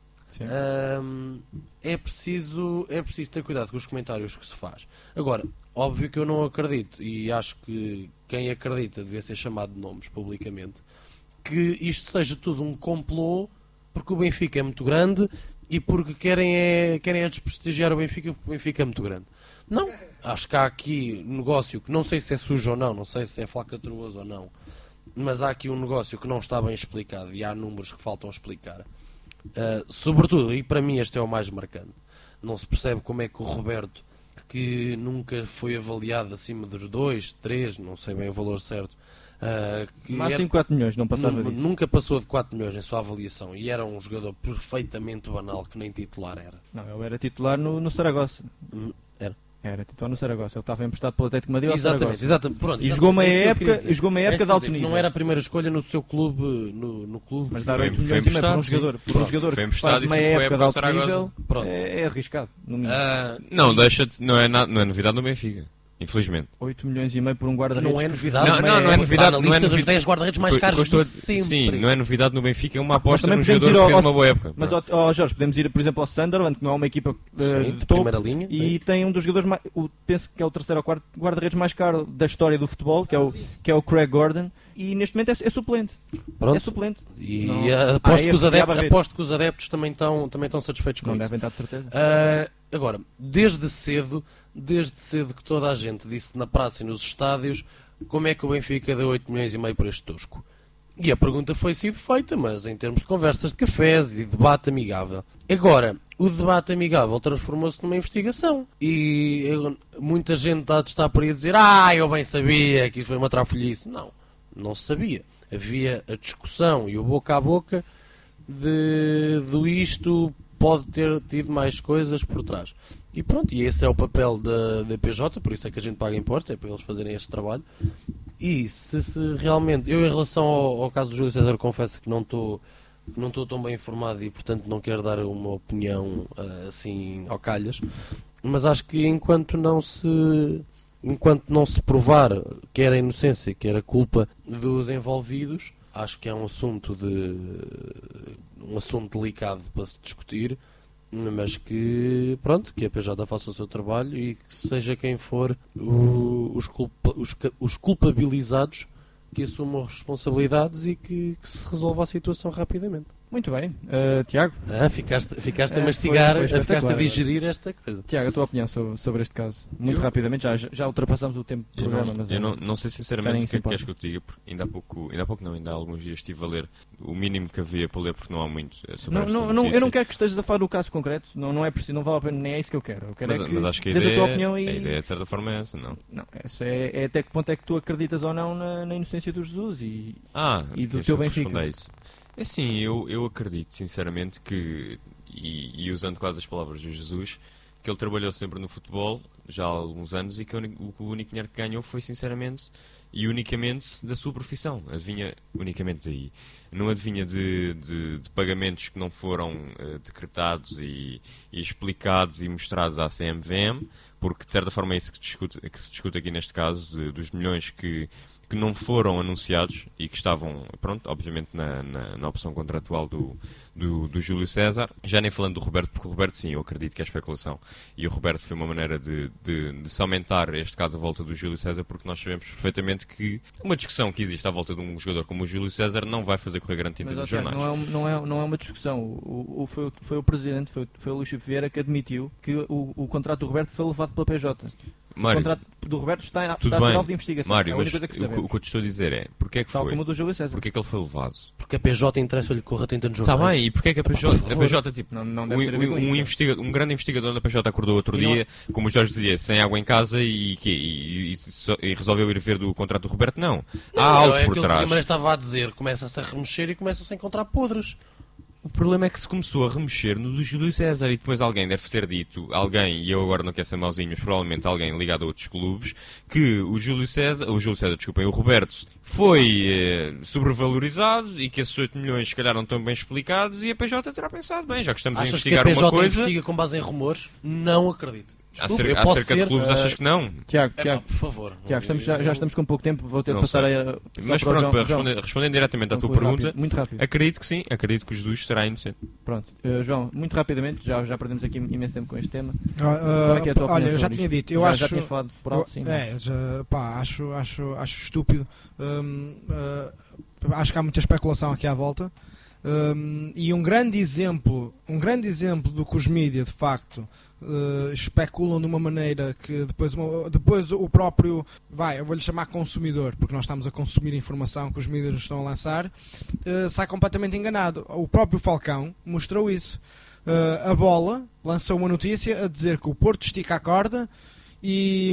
hum, é, preciso, é preciso ter cuidado com os comentários que se faz. Agora, óbvio que eu não acredito, e acho que quem acredita devia ser chamado de nomes publicamente, que isto seja tudo um complô, porque o Benfica é muito grande e porque querem é, querem é desprestigiar o Benfica porque o Benfica é muito grande. Não, acho que há aqui um negócio que não sei se é sujo ou não, não sei se é falcatruoso ou não, mas há aqui um negócio que não está bem explicado e há números que faltam explicar. Uh, sobretudo, e para mim este é o mais marcante, não se percebe como é que o Roberto, que nunca foi avaliado acima dos dois, três, não sei bem o valor certo, uh, que Máximo era, quatro milhões, não passava disso. Nunca passou de quatro milhões em sua avaliação e era um jogador perfeitamente banal que nem titular era. Não, ele era titular no, no Saragossa. Era. Era titular no Saragossa. Ele estava emprestado pelo Atlético de Madrid ao Exatamente, Saragossa. exatamente. Pronto, E jogou meia é isso que eu época, queria dizer. jogou meia É época isso de alto que eu digo, nível. Não era a primeira escolha no seu clube, no, no clube. Mas dar Foi- oito foi milhões e meio por um emprestado, jogador, por um Pronto, jogador foi que emprestado faz e se meia foi época de época ao alto Saragossa. nível, Pronto. é, é arriscado. No mínimo. Ah, Não, deixa de, não, é na, não é novidade no Benfica. Infelizmente. oito milhões e meio por um guarda-redes. não é novidade, Não, mas não, não é novidade, está na não é lista dos novidade. dez guarda-redes mais Eu- caros eu estou a- de sempre. Sim, não é novidade no Benfica, é uma aposta também num podemos jogador ir que ao- fez ao- uma boa época. Mas, Não. ó, ó, Jorge, podemos ir, por exemplo, ao Sunderland, que não é uma equipa uh, Sim, de de topo, primeira linha, e sim. tem um dos jogadores, mais, o, penso que é o terceiro ou quarto guarda-redes mais caro da história do futebol, que é o, que é o Craig Gordon, e neste momento é, é suplente. Pronto. É suplente. E Não. ah, Ah, aposto, é que os a adeptos, Barreto. aposto que os adeptos também estão, também estão satisfeitos com Não isso. devem estar de certeza. Ah, agora, desde cedo, desde cedo que toda a gente disse na praça e nos estádios como é que o Benfica deu oito milhões e meio por este tosco. E a pergunta foi sido feita, mas em termos de conversas de cafés e debate amigável. Agora, o debate amigável transformou-se numa investigação. E eu- muita gente está, está por aí a dizer ah, eu bem sabia que isso foi uma trafolhice. Não, não se sabia. Havia a discussão e o boca a boca de, do isto pode ter tido mais coisas por trás. E pronto, e esse é o papel da, da P J, por isso é que a gente paga impostos, é para eles fazerem este trabalho. E se, se realmente, eu em relação ao, ao caso do Júlio César confesso que não estou não estou tão bem informado e portanto não quero dar uma opinião ah, assim ao calhas, mas acho que enquanto não se enquanto não se provar quer a inocência, quer a culpa dos envolvidos, acho que é um assunto de um assunto delicado para se discutir, mas que pronto, que a P J faça o seu trabalho e que seja quem for o, os, culpa, os, ca- os culpabilizados que assumam responsabilidades e que, que se resolva a situação rapidamente. Muito bem. Uh, Tiago, Ah, ficaste, ficaste a É, mastigar, foi- foi ficaste a espetacular. digerir esta coisa. Tiago, a tua opinião sobre, sobre este caso? Muito Eu- rapidamente, já, já ultrapassamos o tempo do Eu, programa, não, mas eu é- não, não sei já sinceramente nem o que é se que queres importa. que eu te diga, porque ainda há pouco, ainda há pouco não, ainda há alguns dias estive a ler o mínimo que havia para ler, porque não há muito eh, sobre Não, esta não, não, eu notícia. não quero que estejas a falar do caso concreto, não, não é preciso, não vale a pena, nem é isso que eu quero. Eu quero Mas, é que mas acho que a dês ideia, a tua opinião e... a ideia de certa forma é essa, não? Não, essa é, é até que ponto é que tu acreditas ou não na, na inocência do Jesus e, Ah, E do queres teu que eu te Benfica? responda a isso? É assim, eu, eu acredito sinceramente que, e, e usando quase as palavras de Jesus, que ele trabalhou sempre no futebol, já há alguns anos, e que o único, o único dinheiro que ganhou foi sinceramente e unicamente da sua profissão. Adivinha unicamente daí. Não adivinha de, de, de pagamentos que não foram uh, decretados e, e explicados e mostrados à C M V M, porque de certa forma é isso que, discute, que se discute aqui neste caso, de, dos milhões que, que não foram anunciados e que estavam, pronto, obviamente na, na, na opção contratual do, do, do Júlio César. Já nem falando do Roberto, porque o Roberto, sim, eu acredito que é especulação. E o Roberto foi uma maneira de, de, de se aumentar, este caso, a volta do Júlio César, porque nós sabemos perfeitamente que uma discussão que existe à volta de um jogador como o Júlio César não vai fazer correr grande tinta Mas, nos Tiago, jornais. não, é, não, é, não é uma discussão. O, o, foi, o, foi o presidente, foi, foi o Luís Filipe Vieira que admitiu que o, o contrato do Roberto foi levado pela P J. Mário, o contrato do Roberto está, tudo está a ser bem, alvo de investigação. Mário, é a mas única coisa que o, sabemos. o que eu te estou a dizer é, porque é que Tal foi? como o do Júlio César. Porque é que ele foi levado? Porque a P J interessa-lhe que corra tinta nos Está jornais. bem, e porque é que a P J, a P J tipo, Não, não um, deve ter a ver com um, isto, um é. investiga- um grande investigador da P J acordou outro E não- dia, como o Jorge dizia, sem água em casa e, que- e, e, só- e resolveu ir ver do contrato do Roberto? Não. Não, Há algo é por aquilo que o trás. Guimarães estava a dizer, começa-se a remexer e começa-se a encontrar podres. O problema é que se começou a remexer no do Júlio César e depois alguém deve ter dito, alguém, e eu agora não quero ser mauzinho, mas provavelmente alguém ligado a outros clubes, que o Júlio César, o Júlio César, desculpem, o Roberto, foi eh, sobrevalorizado e que esses oito milhões se calhar não estão bem explicados e a P J terá pensado, bem, já que estamos a Achas que a investigar P uma J coisa, investiga com base em rumores? Não acredito. Desculpa, acerca, eu posso acerca de ser, clubes, eh, achas que não? Tiago, epá, Tiago, por favor. Tiago estamos, já, já estamos com pouco tempo, vou ter de Não passar sei. a... só Mas para o pronto, João- para João, responder, respondendo diretamente à tua conclui pergunta, rápido, muito rápido. acredito que sim, acredito que o Jesus será inocente. Pronto. Uh, João, muito rapidamente, já, já perdemos aqui imenso tempo com este tema. Ah, Qual é que é a tua olha, opinião eu já sobre tinha isto? dito, eu já, acho. já tinhas falado por alto, sim. eu- é, já, pá, acho, acho, acho estúpido. Hum, ah, acho que há muita especulação aqui à volta. Hum, e um grande exemplo, um grande exemplo do que os mídias de facto uh, especulam de uma maneira que depois, uma- depois o próprio, vai, eu vou-lhe chamar consumidor, porque nós estamos a consumir informação que os mídias nos estão a lançar, uh, sai completamente enganado. O próprio Falcão mostrou isso. Uh, a Bola lançou uma notícia a dizer que o Porto estica a corda e,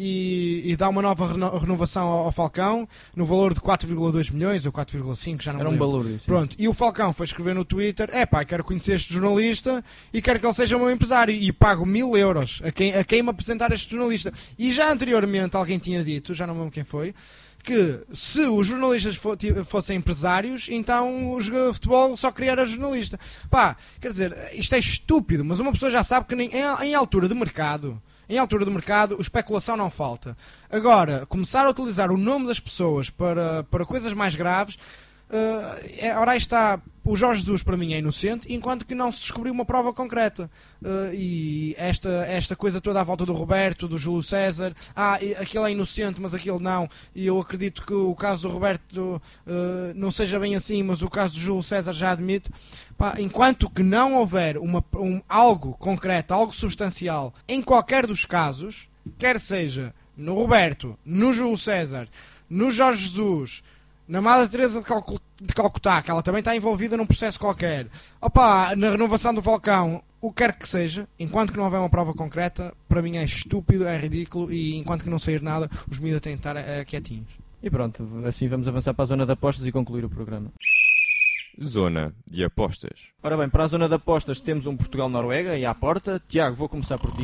e, e dá uma nova reno- renovação ao, ao Falcão no valor de quatro vírgula dois milhões ou quatro vírgula cinco, já não Era me um lembro. valor disso. Pronto, e o Falcão foi escrever no Twitter: é pá, quero conhecer este jornalista e quero que ele seja o meu empresário e pago mil euros a quem, a quem me apresentar este jornalista. E já anteriormente alguém tinha dito, já não me lembro quem foi, que se os jornalistas fo- ti- fossem empresários, então o jogador de futebol só queria era jornalista. Pá, quer dizer, isto é estúpido, mas uma pessoa já sabe que nem, em, em altura de mercado, em altura de mercado, especulação não falta. Agora, começar a utilizar o nome das pessoas para, para coisas mais graves, uh, é, ora aí está, o Jorge Jesus para mim é inocente, enquanto que não se descobriu uma prova concreta. Uh, e esta, esta coisa toda à volta do Roberto, do Júlio César, ah, e- aquele é inocente, mas aquele não, e eu acredito que o caso do Roberto uh, não seja bem assim, mas o caso do Júlio César já admite. Pá, enquanto que não houver uma, um, algo concreto, algo substancial, em qualquer dos casos, quer seja no Roberto, no Júlio César, no Jorge Jesus, na Madre Teresa de, Calcu- de Calcutá, que ela também está envolvida num processo qualquer, opa, na renovação do Falcão, o que quer que seja, enquanto que não houver uma prova concreta, para mim é estúpido, é ridículo, e enquanto que não sair nada, os mídias têm de estar eh, quietinhos. E pronto, assim vamos avançar para a zona de apostas e concluir o programa. Zona de apostas. Ora bem, para a zona de apostas temos um Portugal-Noruega aí à porta. Tiago, vou começar por ti.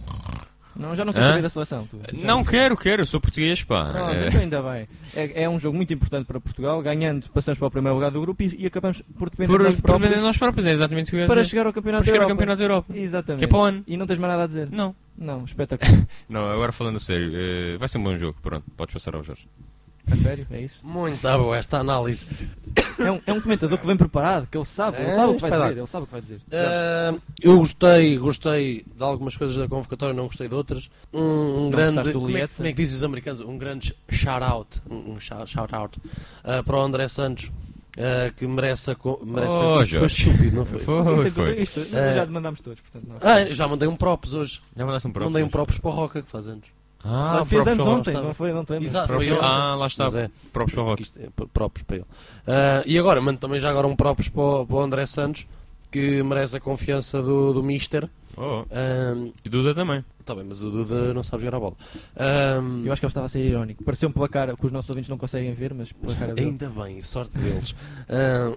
Não, já não quero Hã? saber da seleção. Tu. Já Não quero, quero, eu sou português, pá. Pronto, É. então ainda bem. É, é um jogo muito importante para Portugal. Ganhando, passamos para o primeiro lugar do grupo e, e acabamos por depender Por, de nós por próprios depender de nós próprios, é exatamente isso que eu ia para dizer. chegar ao Campeonato Para da chegar ao Europa. Campeonato da Europa. Exatamente. Que é para o ano. E não tens mais nada a dizer? Não. Não, espetáculo. Não, agora falando a sério, eh, vai ser um bom jogo, pronto, podes passar ao Jorge. A sério? É isso? Muito boa esta análise. É um, é um comentador que vem preparado, que ele sabe, ele É, sabe o que vai espetáculo. dizer. Ele sabe o que vai dizer. Ah, eu gostei, gostei de algumas coisas da convocatória, não gostei de outras. Um, um Não grande, gostaste do como é, Lietza? como é que dizem os americanos? Um grande shout-out, um um shout- shout-out ah, para o André Santos, ah, que merece a... co- merece Oh, a isto foi Jorge. estúpido, não foi? Foi, Isto- foi. Isto, isto É. já mandámos todos, portanto não. Ah, eu já mandei um props hoje. Já mandaste um próprio? Mandei um props para o Roca, que faz anos. Ah, Fez próprios anos para o- ontem, estava. não foi? Não te lembras? Exato, foi próprios- ontem. Ah, lá está, Mas é. próprios para o Rock. Isto é p- próprios para ele. Ah, e agora, mando também já agora um próprios para o, para o André Santos, que merece a confiança do, do Mister. Oh, Ah, e Duda também. Está bem, mas o Duda não sabe jogar a bola. Ah, Eu acho que ele estava a ser irónico. Pareceu-me pela cara, que os nossos ouvintes não conseguem ver, mas pela cara dele. ainda bem, sorte deles. Ah,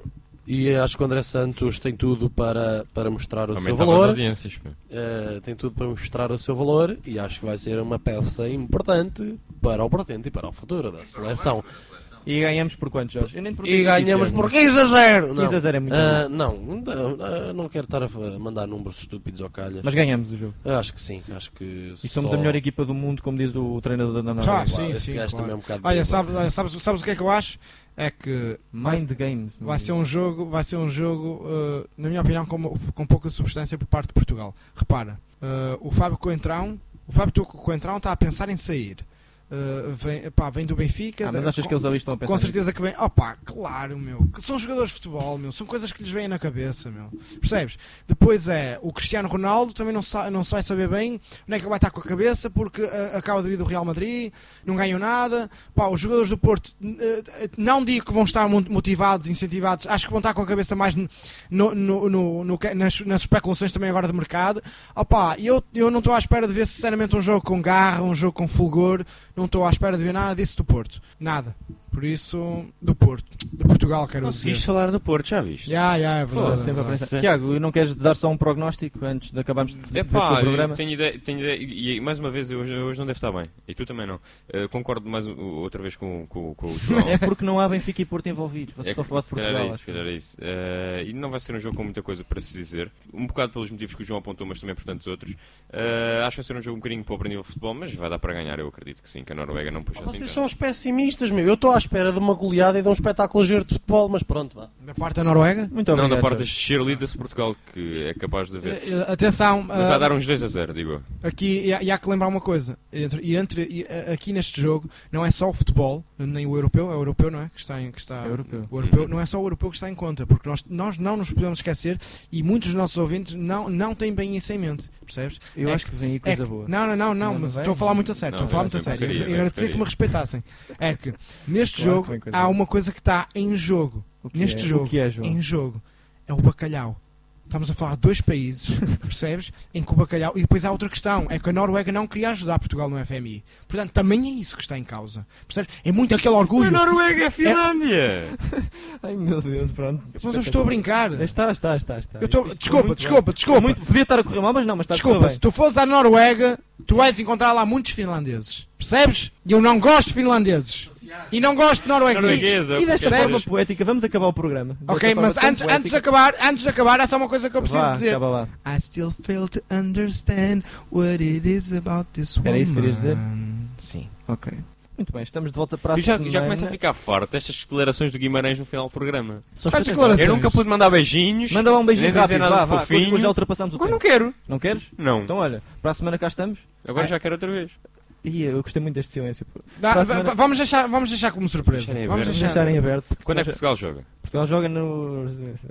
E acho que o André Santos tem tudo para, para mostrar o seu Aumentava as valor. audiências. pô. Uh, tem tudo para mostrar o seu valor e acho que vai ser uma peça importante para o presente e para o futuro da seleção. E ganhamos por quantos, Jorge? Eu nem te E perguntei ganhamos isso, por quinze a zero. quinze a zero é muito Uh, não, não, não quero estar a mandar números estúpidos ao calhas. Mas ganhamos o jogo. Eu acho que sim, acho que E somos só- a melhor equipa do mundo, como diz o treinador da Ah, Noruega. sim, esse sim, gajo claro. também é um bocado Olha, bêbado. sabes, olha, sabes, sabes o que é que eu acho? É que Mind Games. vai ser um jogo, vai ser um jogo uh, na minha opinião, com, com pouca substância por parte de Portugal. Repara, uh, o Fábio Coentrão, o Fábio Coentrão está a pensar em sair. Uh, vem, pá, vem do Benfica. Ah, mas da- achas com, que eles ali estão a pensar Com certeza que vem. Opá, claro, meu. Que são jogadores de futebol, meu. São coisas que lhes vêm na cabeça, meu. Percebes? Depois é o Cristiano Ronaldo, também não, sa não se vai saber bem onde é que ele vai estar com a cabeça, porque uh, acaba de vir do Real Madrid, não ganham nada. Pá, os jogadores do Porto, uh, não digo que vão estar motivados, incentivados, acho que vão estar com a cabeça mais no, no, no, no, no, nas, nas especulações também agora de mercado. Opá, eu, eu não estou à espera de ver sinceramente um jogo com garra, um jogo com fulgor. Não estou à espera de ver nada disso do Porto. Nada. Por isso, do Porto. De Portugal, quero dizer. Conseguiste falar do Porto, já viste? Já, já, é Pô, verdade. sempre a é verdade. pensar. Tiago, não queres dar só um prognóstico antes de acabarmos de É fazer pá, o programa? tenho ideia, tenho ideia e, e mais uma vez, eu hoje, eu hoje não devo estar bem. E tu também não. Uh, concordo mais uh, outra vez com, com, com o João. É porque não há Benfica e Porto envolvidos. Vocês É, estão a falar de se calhar Portugal. é isso, se calhar é isso. Uh, e não vai ser um jogo com muita coisa para se dizer. Um bocado pelos motivos que o João apontou, mas também por tantos outros. Uh, acho que vai ser um jogo um bocadinho pobre a nível de futebol, mas vai dar para ganhar, eu acredito que sim, que a Noruega não puxa assim Vocês tanto. são os pessimistas, meu. Eu estou à espera de uma goleada e de um espetáculo giro de futebol, mas pronto, vá. Da parte da Noruega? Muito Não, obrigado. da parte das Jorge. cheerleaders de Portugal, que é capaz de haver. Eh, Atenção, Mas vai ah, dar uns dois a zero, digo eu. aqui e há, e há que lembrar uma coisa. Entre, e entre, e, ah, aqui neste jogo, não é só o futebol, nem o europeu, é o europeu, não é? Que está em, que está, É europeu. O europeu não é só o europeu que está em conta, porque nós, nós não nos podemos esquecer e muitos dos nossos ouvintes não, não têm bem isso em mente, percebes? Eu É acho que vem aí É coisa que- boa. não, não, não, não, Não, não mas vem? estou a falar muito a sério, Não, estou a falar vem, muito a vem sério. porcaria, E vem agradecer que me porcaria. respeitassem. É que neste Claro que jogo vem coisa há boa. uma coisa que está em jogo. O que Neste é? jogo, O que é, João? em jogo, é o bacalhau. Estamos a falar de dois países, percebes? Em que o bacalhau. E depois há outra questão: é que a Noruega não queria ajudar Portugal no F M I. Portanto, também é isso que está em causa. Percebes? É muito aquele orgulho. A Noruega é a Finlândia! Ai meu Deus, pronto. Mas eu estou a brincar. Está, está, está. está. Eu estou- Isto- isto desculpa, muito desculpa, bem. desculpa. Muito- podia estar a correr mal, mas não, mas está a Desculpa, correr se bem. tu fores à Noruega, tu vais encontrar lá muitos finlandeses. Percebes? E eu não gosto de finlandeses. E não gosto de noruegueses. Norueguesa, E desta porque forma és- poética, vamos acabar o programa. Desta Ok, forma mas tão antes, poética. antes, de acabar, antes de acabar, há só uma coisa que eu preciso Vá, dizer. acaba lá. I still fail to understand what it is about this woman. Era isso que querias dizer? Sim. Ok. Muito bem, estamos de volta para a Eu já, semana. já começo a ficar farto destas declarações do Guimarães no final do programa. São Quais espetaculares. declarações? Eu nunca pude mandar beijinhos. Manda lá um beijinho nem dizer rápido, nada vá, vá, fofinho. hoje já ultrapassamos o Agora não tempo. quero. Não queres? Não. Então olha, para a semana cá estamos. Agora Ah. já quero outra vez. Ih, eu gostei muito deste silêncio. Dá- Para a va- semana- vamos, deixar, vamos deixar como surpresa. Deixarem Vamos aberto. Vamos deixar. deixar em aberto. porque Quando é que nós- Portugal joga? Portugal joga no...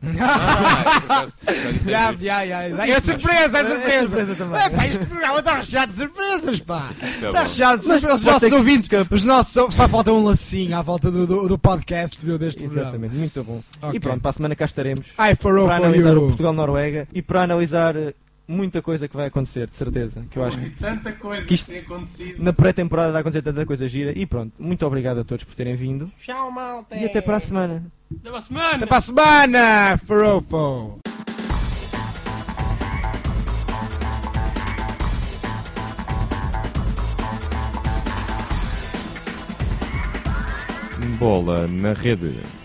Ah, por acaso, já disse Já, aí. já, já, já. É surpresa, é surpresa. surpresa também. É, pá, este programa está recheado de surpresas, pá. Tá Está bom. recheado de Mas surpresas. Os vai ter nossos que- ouvintes, os nossos, só falta um lacinho à volta do, do, do podcast, meu, deste programa. Exatamente, muito bom. Ok. E pronto, para a semana cá estaremos. I for all Para for analisar o you. Portugal-Noruega e para analisar eh, muita coisa que vai acontecer, de certeza. Que eu acho que Tanta coisa que isto- que tem acontecido. na pré-temporada vai acontecer tanta coisa gira. E pronto, muito obrigado a todos por terem vindo. Tchau, malta. E até para a semana. Até para a semana! Até para a semana, Forofo. Bola na rede.